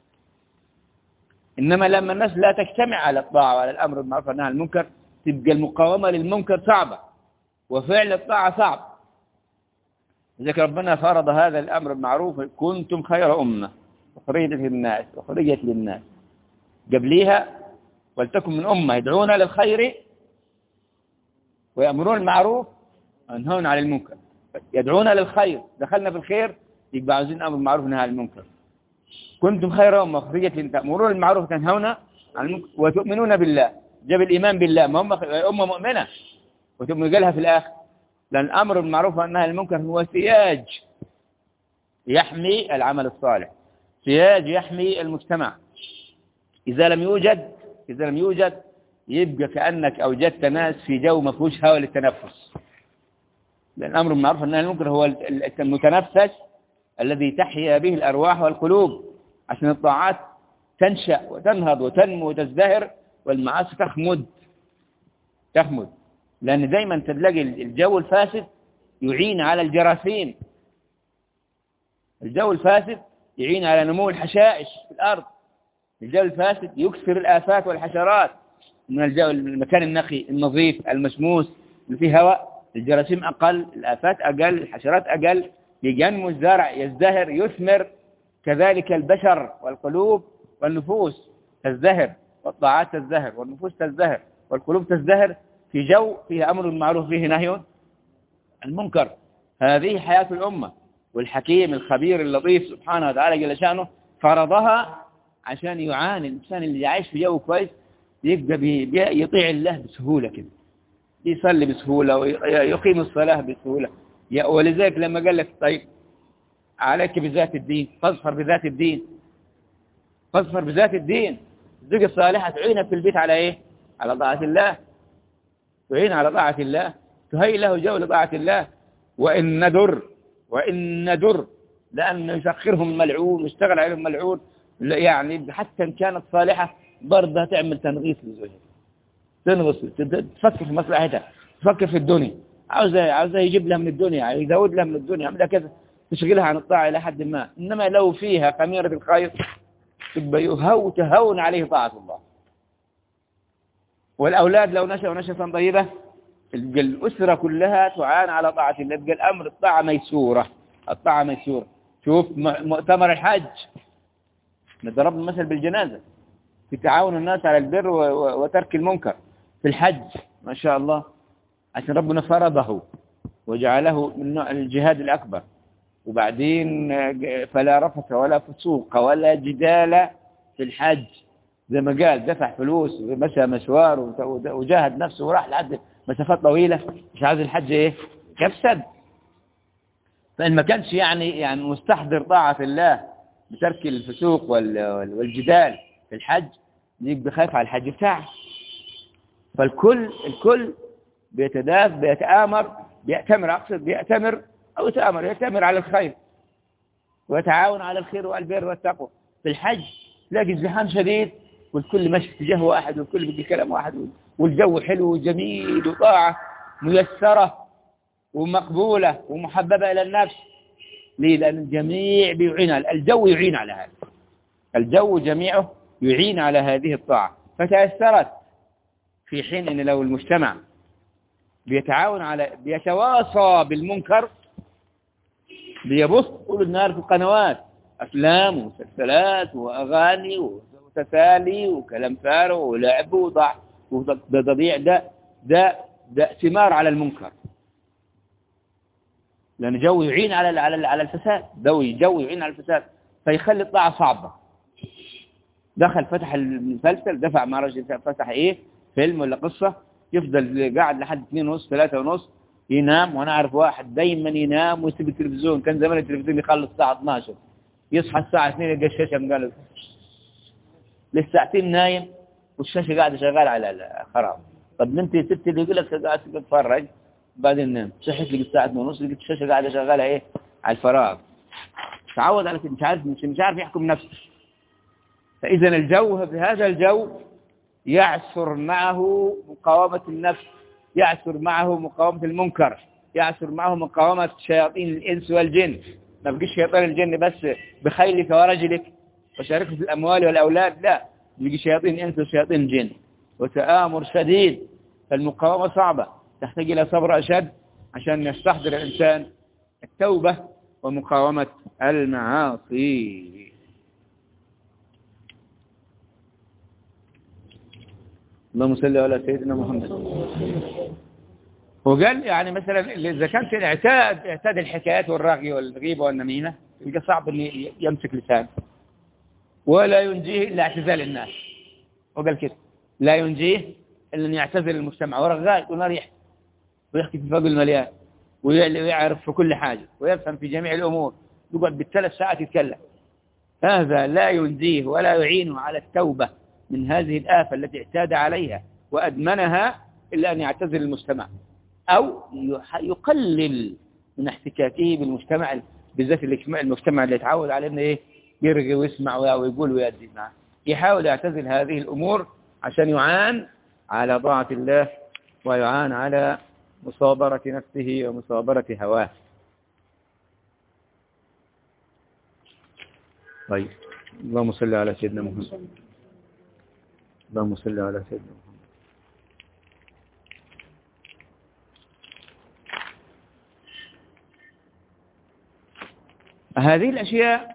إنما لما الناس لا تجتمع على الطاعة وعلى الأمر بالمعروف والنهي عن المنكر، تبقى المقاومة للمنكر صعبة وفعل الطاعة صعب. لذلك ربنا فرض هذا الأمر بالمعروف: كنتم خير أمة أخرجت للناس قبليها ولتكن من أمة يدعون للخير ويأمرون بالمعروف وينهون عن المنكر. يدعون للخير، دخلنا في الخير يبقى عاوزين أمر بالمعروف ونهي عن المنكر. كنتم خير أمة أخرجت للناس تأمرون بالمعروف وتنهون عن المنكر وتؤمنون بالله. جاب الإيمان بالله، ما هم أمة مؤمنة وتؤمن قالها في الآخر، لأن الأمر بالمعروف والنهي عن المنكر هو سياج يحمي العمل الصالح، سياج يحمي المجتمع. إذا لم يوجد يبقى كأنك أوجدت ناس في جو ما فيهوش هواء للتنفس. لأن الأمر بالمعروف والنهي عن المنكر هو المتنفس الذي تحيا به الأرواح والقلوب، عشان الطاعات تنشأ وتنهض وتنمو وتزدهر، والمعاصي تخمد. لأن دايما تلاقي الجو الفاسد يعين على الجراثيم، الجو الفاسد يعين على نمو الحشائش في الأرض، الجو الفاسد يكثر الآفات والحشرات. من المكان النقي النظيف المشموس اللي فيه هواء، الجراثيم أقل، الآفات أقل، الحشرات أقل، ينمو الزرع يزدهر يثمر. كذلك البشر والقلوب والنفوس تزدهر، والطاعات تزدهر والنفوس تزدهر والقلوب تزدهر في جو فيه أمر بالمعروف فيه نهي عن المنكر. هذه حياة الأمة، والحكيم الخبير اللطيف سبحانه وتعالى جل شأنه فرضها عشان يعاني الإنسان اللي يعيش في جو كويس، يبقى يطيع الله بسهولة كده، يصلي بسهولة ويقيم الصلاة بسهولة. ولذلك لما قال لك طيب عليك بذات الدين، فاظفر بذات الدين، فاظفر بذات الدين. الزوجة الصالحة تعينك في البيت على ايه؟ على طاعة الله، تعين على طاعة الله، تهيئ له جو لطاعة الله. وإن ندر لأنه يسخرهم الملعون ويشتغل عليهم الملعون، يعني حتى إن كانت صالحة برضه تعمل تنغيص لزوجها، تنغص، تفكر في مصلحتها، تفكر في الدنيا، عاوزة يجيب لها من الدنيا، يزود لها من الدنيا، يعملها كذا، تشغلها عن الطاعة إلى حد ما. إنما لو فيها خميرة الخير تبقى تهون عليه طاعة الله. والأولاد لو نشأوا نشأة طيبة تبقى الأسرة كلها تعان على طاعة الله، تبقى الأمر الطاعة ميسورة، الطاعة ميسورة. شوف مؤتمر الحج نضرب المثل بالجنازة في تعاون الناس على البر وترك المنكر في الحج، ما شاء الله، عشان ربنا فرضه وجعله من نوع الجهاد الأكبر. وبعدين فلا رفث ولا فسوق ولا جدال في الحج، زي ما قال دفع فلوس ومشى مشوار وجاهد نفسه وراح لحد مسافات طويلة، مش عايز الحج ايه يفسد. فإن ما كانش يعني مستحضر طاعة الله بترك الفسوق والجدال في الحج، يبقى خايف على الحج بتاعه. فالكل يأتمر على الخير ويتعاون على الخير والبر والتقوى. في الحج تلاقي ازدحام شديد والكل ماشي في اتجاه واحد والكل بدي كلام واحد، والجو حلو وجميل وطاعة ميسرة ومقبولة ومحببة إلى النفس. ليه؟ لأن الجميع بيعين، الجو يعين على هذا. الجو جميعه يعين على هذه الطاعة، فتأثرت، في حين أن لو المجتمع بيتواصى بالمنكر، بيبث طول النهار في القنوات أفلام ومسلسلات وأغاني وتسالي وكلام فارغ ولعب وتضييع، ده ثمار على المنكر، لأن جو يعين على الفساد، جو يعين على الفساد، فيخلي الطاعة صعبة. دخل فتح المسلسل، دفع مع رجل فتح فيلم ولا قصة، يفضل قاعد لحد 2:30 3:30 ينام. وانا اعرف واحد دايما ينام ويسيب التلفزيون، كان زمان التلفزيون يخلص الساعة 12، يصحى الساعة 2 يلقى الشاشة مقلب للساعتين نايم والشاشة قاعدة شغالة على الخراب. طب انت يا ست اللي يقول لك قاعد تتفرج بعدين نام، صحيت لك الساعة 2:30 لقيت الشاشة قاعدة شغالة على الفراغ. تعود على كده، مش عارف يحكم نفسه. فإذا الجو، بهذا الجو يعسر معه مقاومة النفس، يعسر معه مقاومة المنكر، يعسر معه مقاومة شياطين الإنس والجن. ما بقيش شيطان الجن بس بخيلك ورجلك وشاركه في الأموال والأولاد، لا، بقي شياطين الإنس وشياطين الجن وتآمر شديد. فالمقاومة صعبة، تحتاج إلى صبر أشد عشان يستحضر الإنسان التوبة ومقاومة المعاصي. اللهم صل على سيدنا محمد. وقال يعني مثلا إذا كانت اعتاد الحكايات والرغي والغيبة والنميمة، يبقى صعب أن يمسك لسانه، ولا ينجيه إلا اعتزال الناس. وقال كده لا ينجيه إلا أن يعتزل المجتمع، ورغاي ونريح ويحكي في فوق المليان ويعرف في كل حاجة ويفهم في جميع الأمور، يقعد بال3 ساعات يتكلم. هذا لا ينجيه ولا يعينه على التوبة من هذه الآفة التي اعتاد عليها وأدمنها، إلا أن يعتزل المجتمع أو يقلل من احتكاكه بالمجتمع، بالذات المجتمع اللي يتعود على أنه يرغي ويسمع ويقول ويأدي معه. يحاول يعتزل هذه الأمور عشان يعان على طاعة الله ويعان على مصابرة نفسه ومصابرة هواه. طيب، اللهم صل على سيدنا محمد. اللهم صل على سيدنا محمد. هذه الأشياء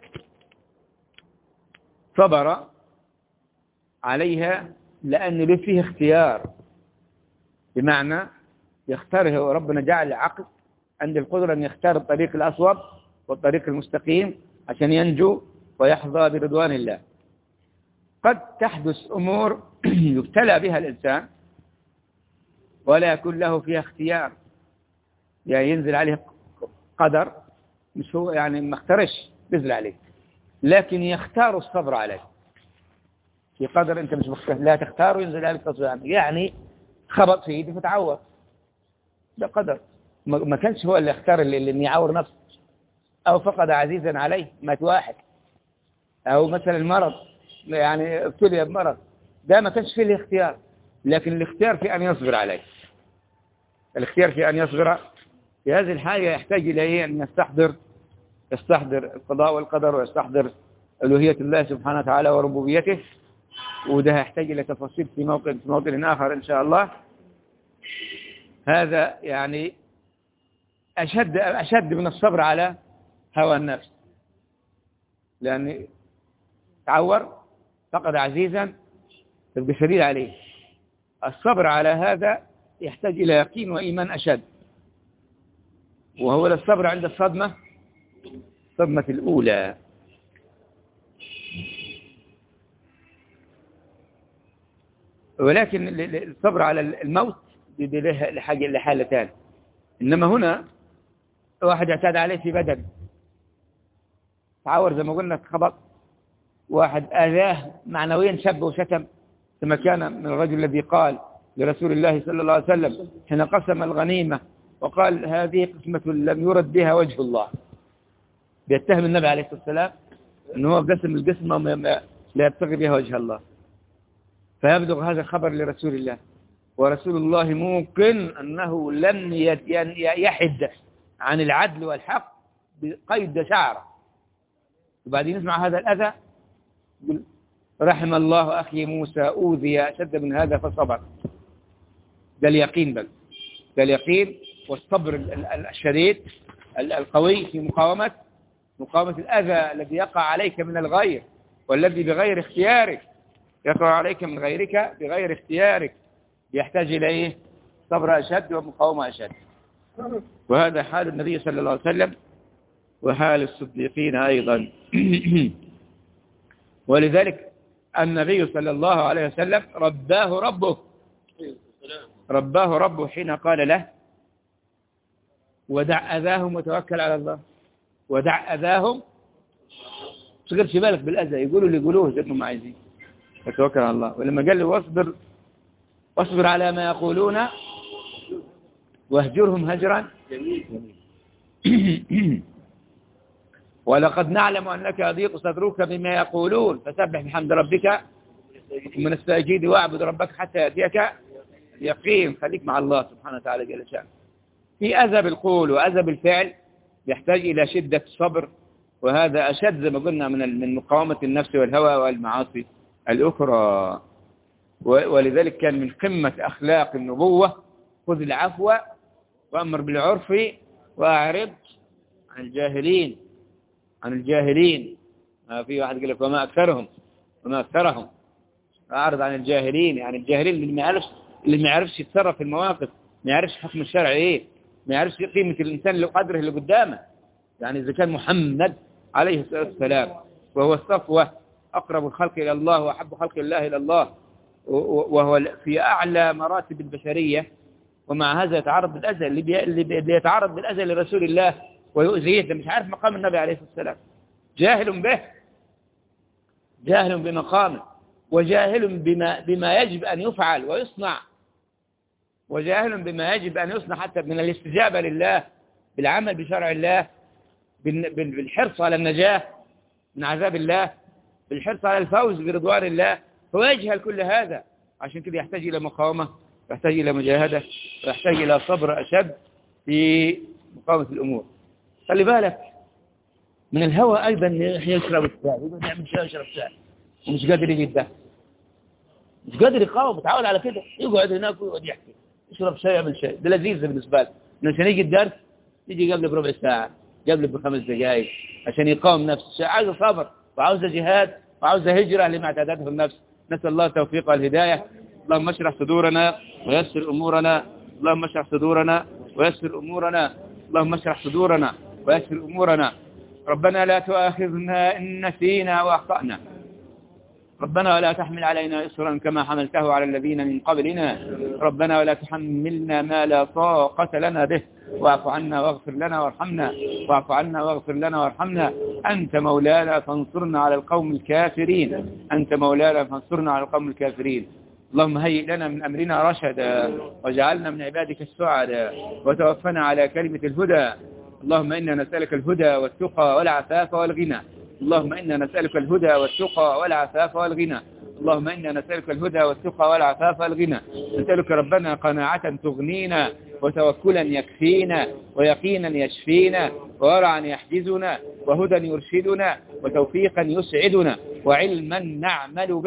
صبر عليها لأن له فيه اختيار، بمعنى يختاره ربنا، جعل العقل عند القدرة أن يختار الطريق الأصوب والطريق المستقيم عشان ينجو ويحظى برضوان الله. قد تحدث أمور يبتلى بها الإنسان ولا يكون له فيها اختيار، يعني ينزل عليه قدر، مش هو يعني ما اختارش ينزل عليه، لكن يختار الصبر عليه. في قدر أنت مش لا تختاره ينزل عليك الصبر، يعني خبط في يدي فتعور، ده قدر. ما كانش هو اللي اختار اللي يعور نفسه، أو فقد عزيزا عليه مات واحد، أو مثلا المرض يعني ابتلي بمرض، ده ما كانش فيه الاختيار، لكن الاختيار في أن يصبر عليه. الاختيار في أن يصبر في هذه الحاجة يحتاج إلى أن يستحضر القضاء والقدر، ويستحضر ألوهية الله سبحانه وتعالى وربوبيته، وده يحتاج إلى تفاصيل في موطن آخر إن شاء الله. هذا يعني أشد من الصبر على هوى النفس، لأن تعور فقد عزيزا تبقى شديد عليه. الصبر على هذا يحتاج إلى يقين وإيمان أشد، وهو الصبر عند الصدمة الأولى. ولكن الصبر على الموت له حالتان. إنما هنا واحد اعتاد عليه في بدن، تعور زي ما قلنا، خبط واحد آذاه معنويا، شب وشتم، كما كان من الرجل الذي قال لرسول الله صلى الله عليه وسلم حين قسم الغنيمة وقال هذه قسمة لم يرد بها وجه الله، بيتهم النبي عليه الصلاة والسلام أنه هو قسم القسمة لا يبتغي بها وجه الله. فيبلغ هذا الخبر لرسول الله، ورسول الله ممكن أنه لن يحد عن العدل والحق بقيد شعره، وبعدين يسمع هذا الأذى يقول رحم الله أخي موسى أوذي أشد من هذا فصبر. ده اليقين بل، ده اليقين والصبر الشديد القوي في مقاومة الأذى الذي يقع عليك من الغير، والذي بغير اختيارك يقع عليك من غيرك بغير اختيارك، يحتاج إليه صبر أشد ومقاومة أشد. وهذا حال النبي صلى الله عليه وسلم وحال الصديقين أيضا. ولذلك النبي صلى الله عليه وسلم رباه ربه حين قال له ودع أذاهم وتوكل على الله. ودع أذاهم، تشغلش بالك بالأذى، يقولوا اللي يقولوه زي ما عايزين، وتوكل على الله. ولما قال له واصبر على ما يقولون واهجرهم هجرا ولقد نعلم أنك يضيق صدرك بما يقولون فسبح بحمد ربك من الساجد واعبد ربك حتى يأتيك يقين. خليك مع الله سبحانه وتعالى جل شأنه. في أذى بالقول وأذى بالفعل يحتاج إلى شدة الصبر، وهذا أشد زي ما قلنا من مقاومة النفس والهوى والمعاصي الأخرى. ولذلك كان من قمة أخلاق النبوة خذ العفو وأمر بالعرف وأعرض عن الجاهلين. ما في واحد يقول لك وما أكثرهم أعرض عن الجاهلين، يعني الجاهلين اللي ما يعرفش يتصرف في المواقف، ما يعرفش حكم الشرع إيه، ما يعرفش قيمة الإنسان اللي قدره اللي قدامه. يعني إذا كان محمد عليه الصلاة والسلام وهو الصفوة أقرب الخلق إلى الله وأحب خلق الله إلى الله، وهو في أعلى مراتب البشرية، ومع هذا يتعرض بالأذى. اللي يتعرض بالأذى لرسول الله ويؤذيه ده مش عارف مقام النبي عليه الصلاة والسلام، جاهل بمقامه، وجاهل بما يجب أن يفعل ويصنع، وجاهل بما يجب أن يصنع حتى من الاستجابة لله بالعمل بشرع الله، بالحرص على النجاة من عذاب الله، بالحرص على الفوز برضوان الله. هو يجهل كل هذا، عشان كده يحتاج إلى مقاومة، يحتاج إلى مجاهدة، ويحتاج إلى صبر أشد في مقاومة الأمور. خلي بالك من الهوى أيضا يشرب الشاي، يقول يعمل شاي يشرب شاي ومش قادر يجي ده، مش قادر يقاوم، متعود على كده، يقعد هناك ويقعد يحكي يشرب شاي يعمل شاي. ده لذيذ بالنسبة له، عشان يجي الدرس يجي قبل بربع ساعة، قبل ب5 دقائق، عشان يقاوم نفسه. عاوز صبر وعاوز جهاد وعاوز هجرة لما اعتادته النفس. نسأل الله التوفيق والهداية. اللهم اشرح صدورنا ويسر أمورنا، اللهم اشرح صدورنا ويسر أمورنا، اللهم اشرح صدورنا ويسر أمورنا. ربنا لا تؤاخذنا إن نسينا وأخطأنا، ربنا ولا تحمل علينا إصرا كما حملته على الذين من قبلنا، ربنا ولا تحملنا ما لا طاقة لنا به، واعف عنا واغفر لنا وارحمنا، واعف عنا واغفر لنا وارحمنا. أنت مولانا فانصرنا على القوم الكافرين، أنت مولانا فانصرنا على القوم الكافرين. اللهم هيئ لنا من أمرنا رشدا، واجعلنا من عبادك السعداء، وتوفنا على كلمة الهدى. اللهم إنا نسألك الهدى والتقى والعفاف والغنى، اللهم إنا نسألك الهدى والتقى والعفاف والغنى، اللهم إنا نسألك الهدى والتقى والعفاف والغنى. نسألك ربنا قناعة تغنينا، وتوكلا يكفينا، ويقينا يشفينا، وورعا يحجزنا، وهدى يرشدنا، وتوفيقا يسعدنا، وعلما نعمل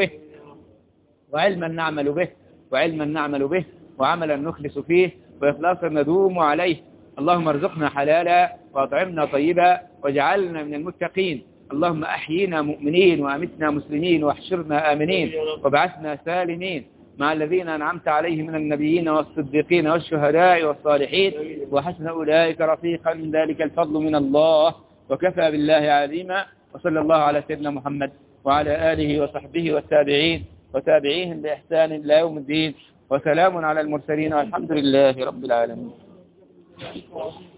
به، وعملا نخلص فيه، وإخلاصا ندوم عليه. اللهم ارزقنا حلالا وأطعمنا طيبا، واجعلنا من المتقين. اللهم أحيينا مؤمنين وأمتنا مسلمين، واحشرنا آمنين، وابعثنا سالمين مع الذين أنعمت عليهم من النبيين والصديقين والشهداء والصالحين، وحسن أولئك رفيقا. ذلك الفضل من الله، وكفى بالله عليما. وصلى الله على سيدنا محمد وعلى آله وصحبه والتابعين وتابعيهم بإحسان إلى يوم الدين، وسلام على المرسلين، والحمد لله رب العالمين.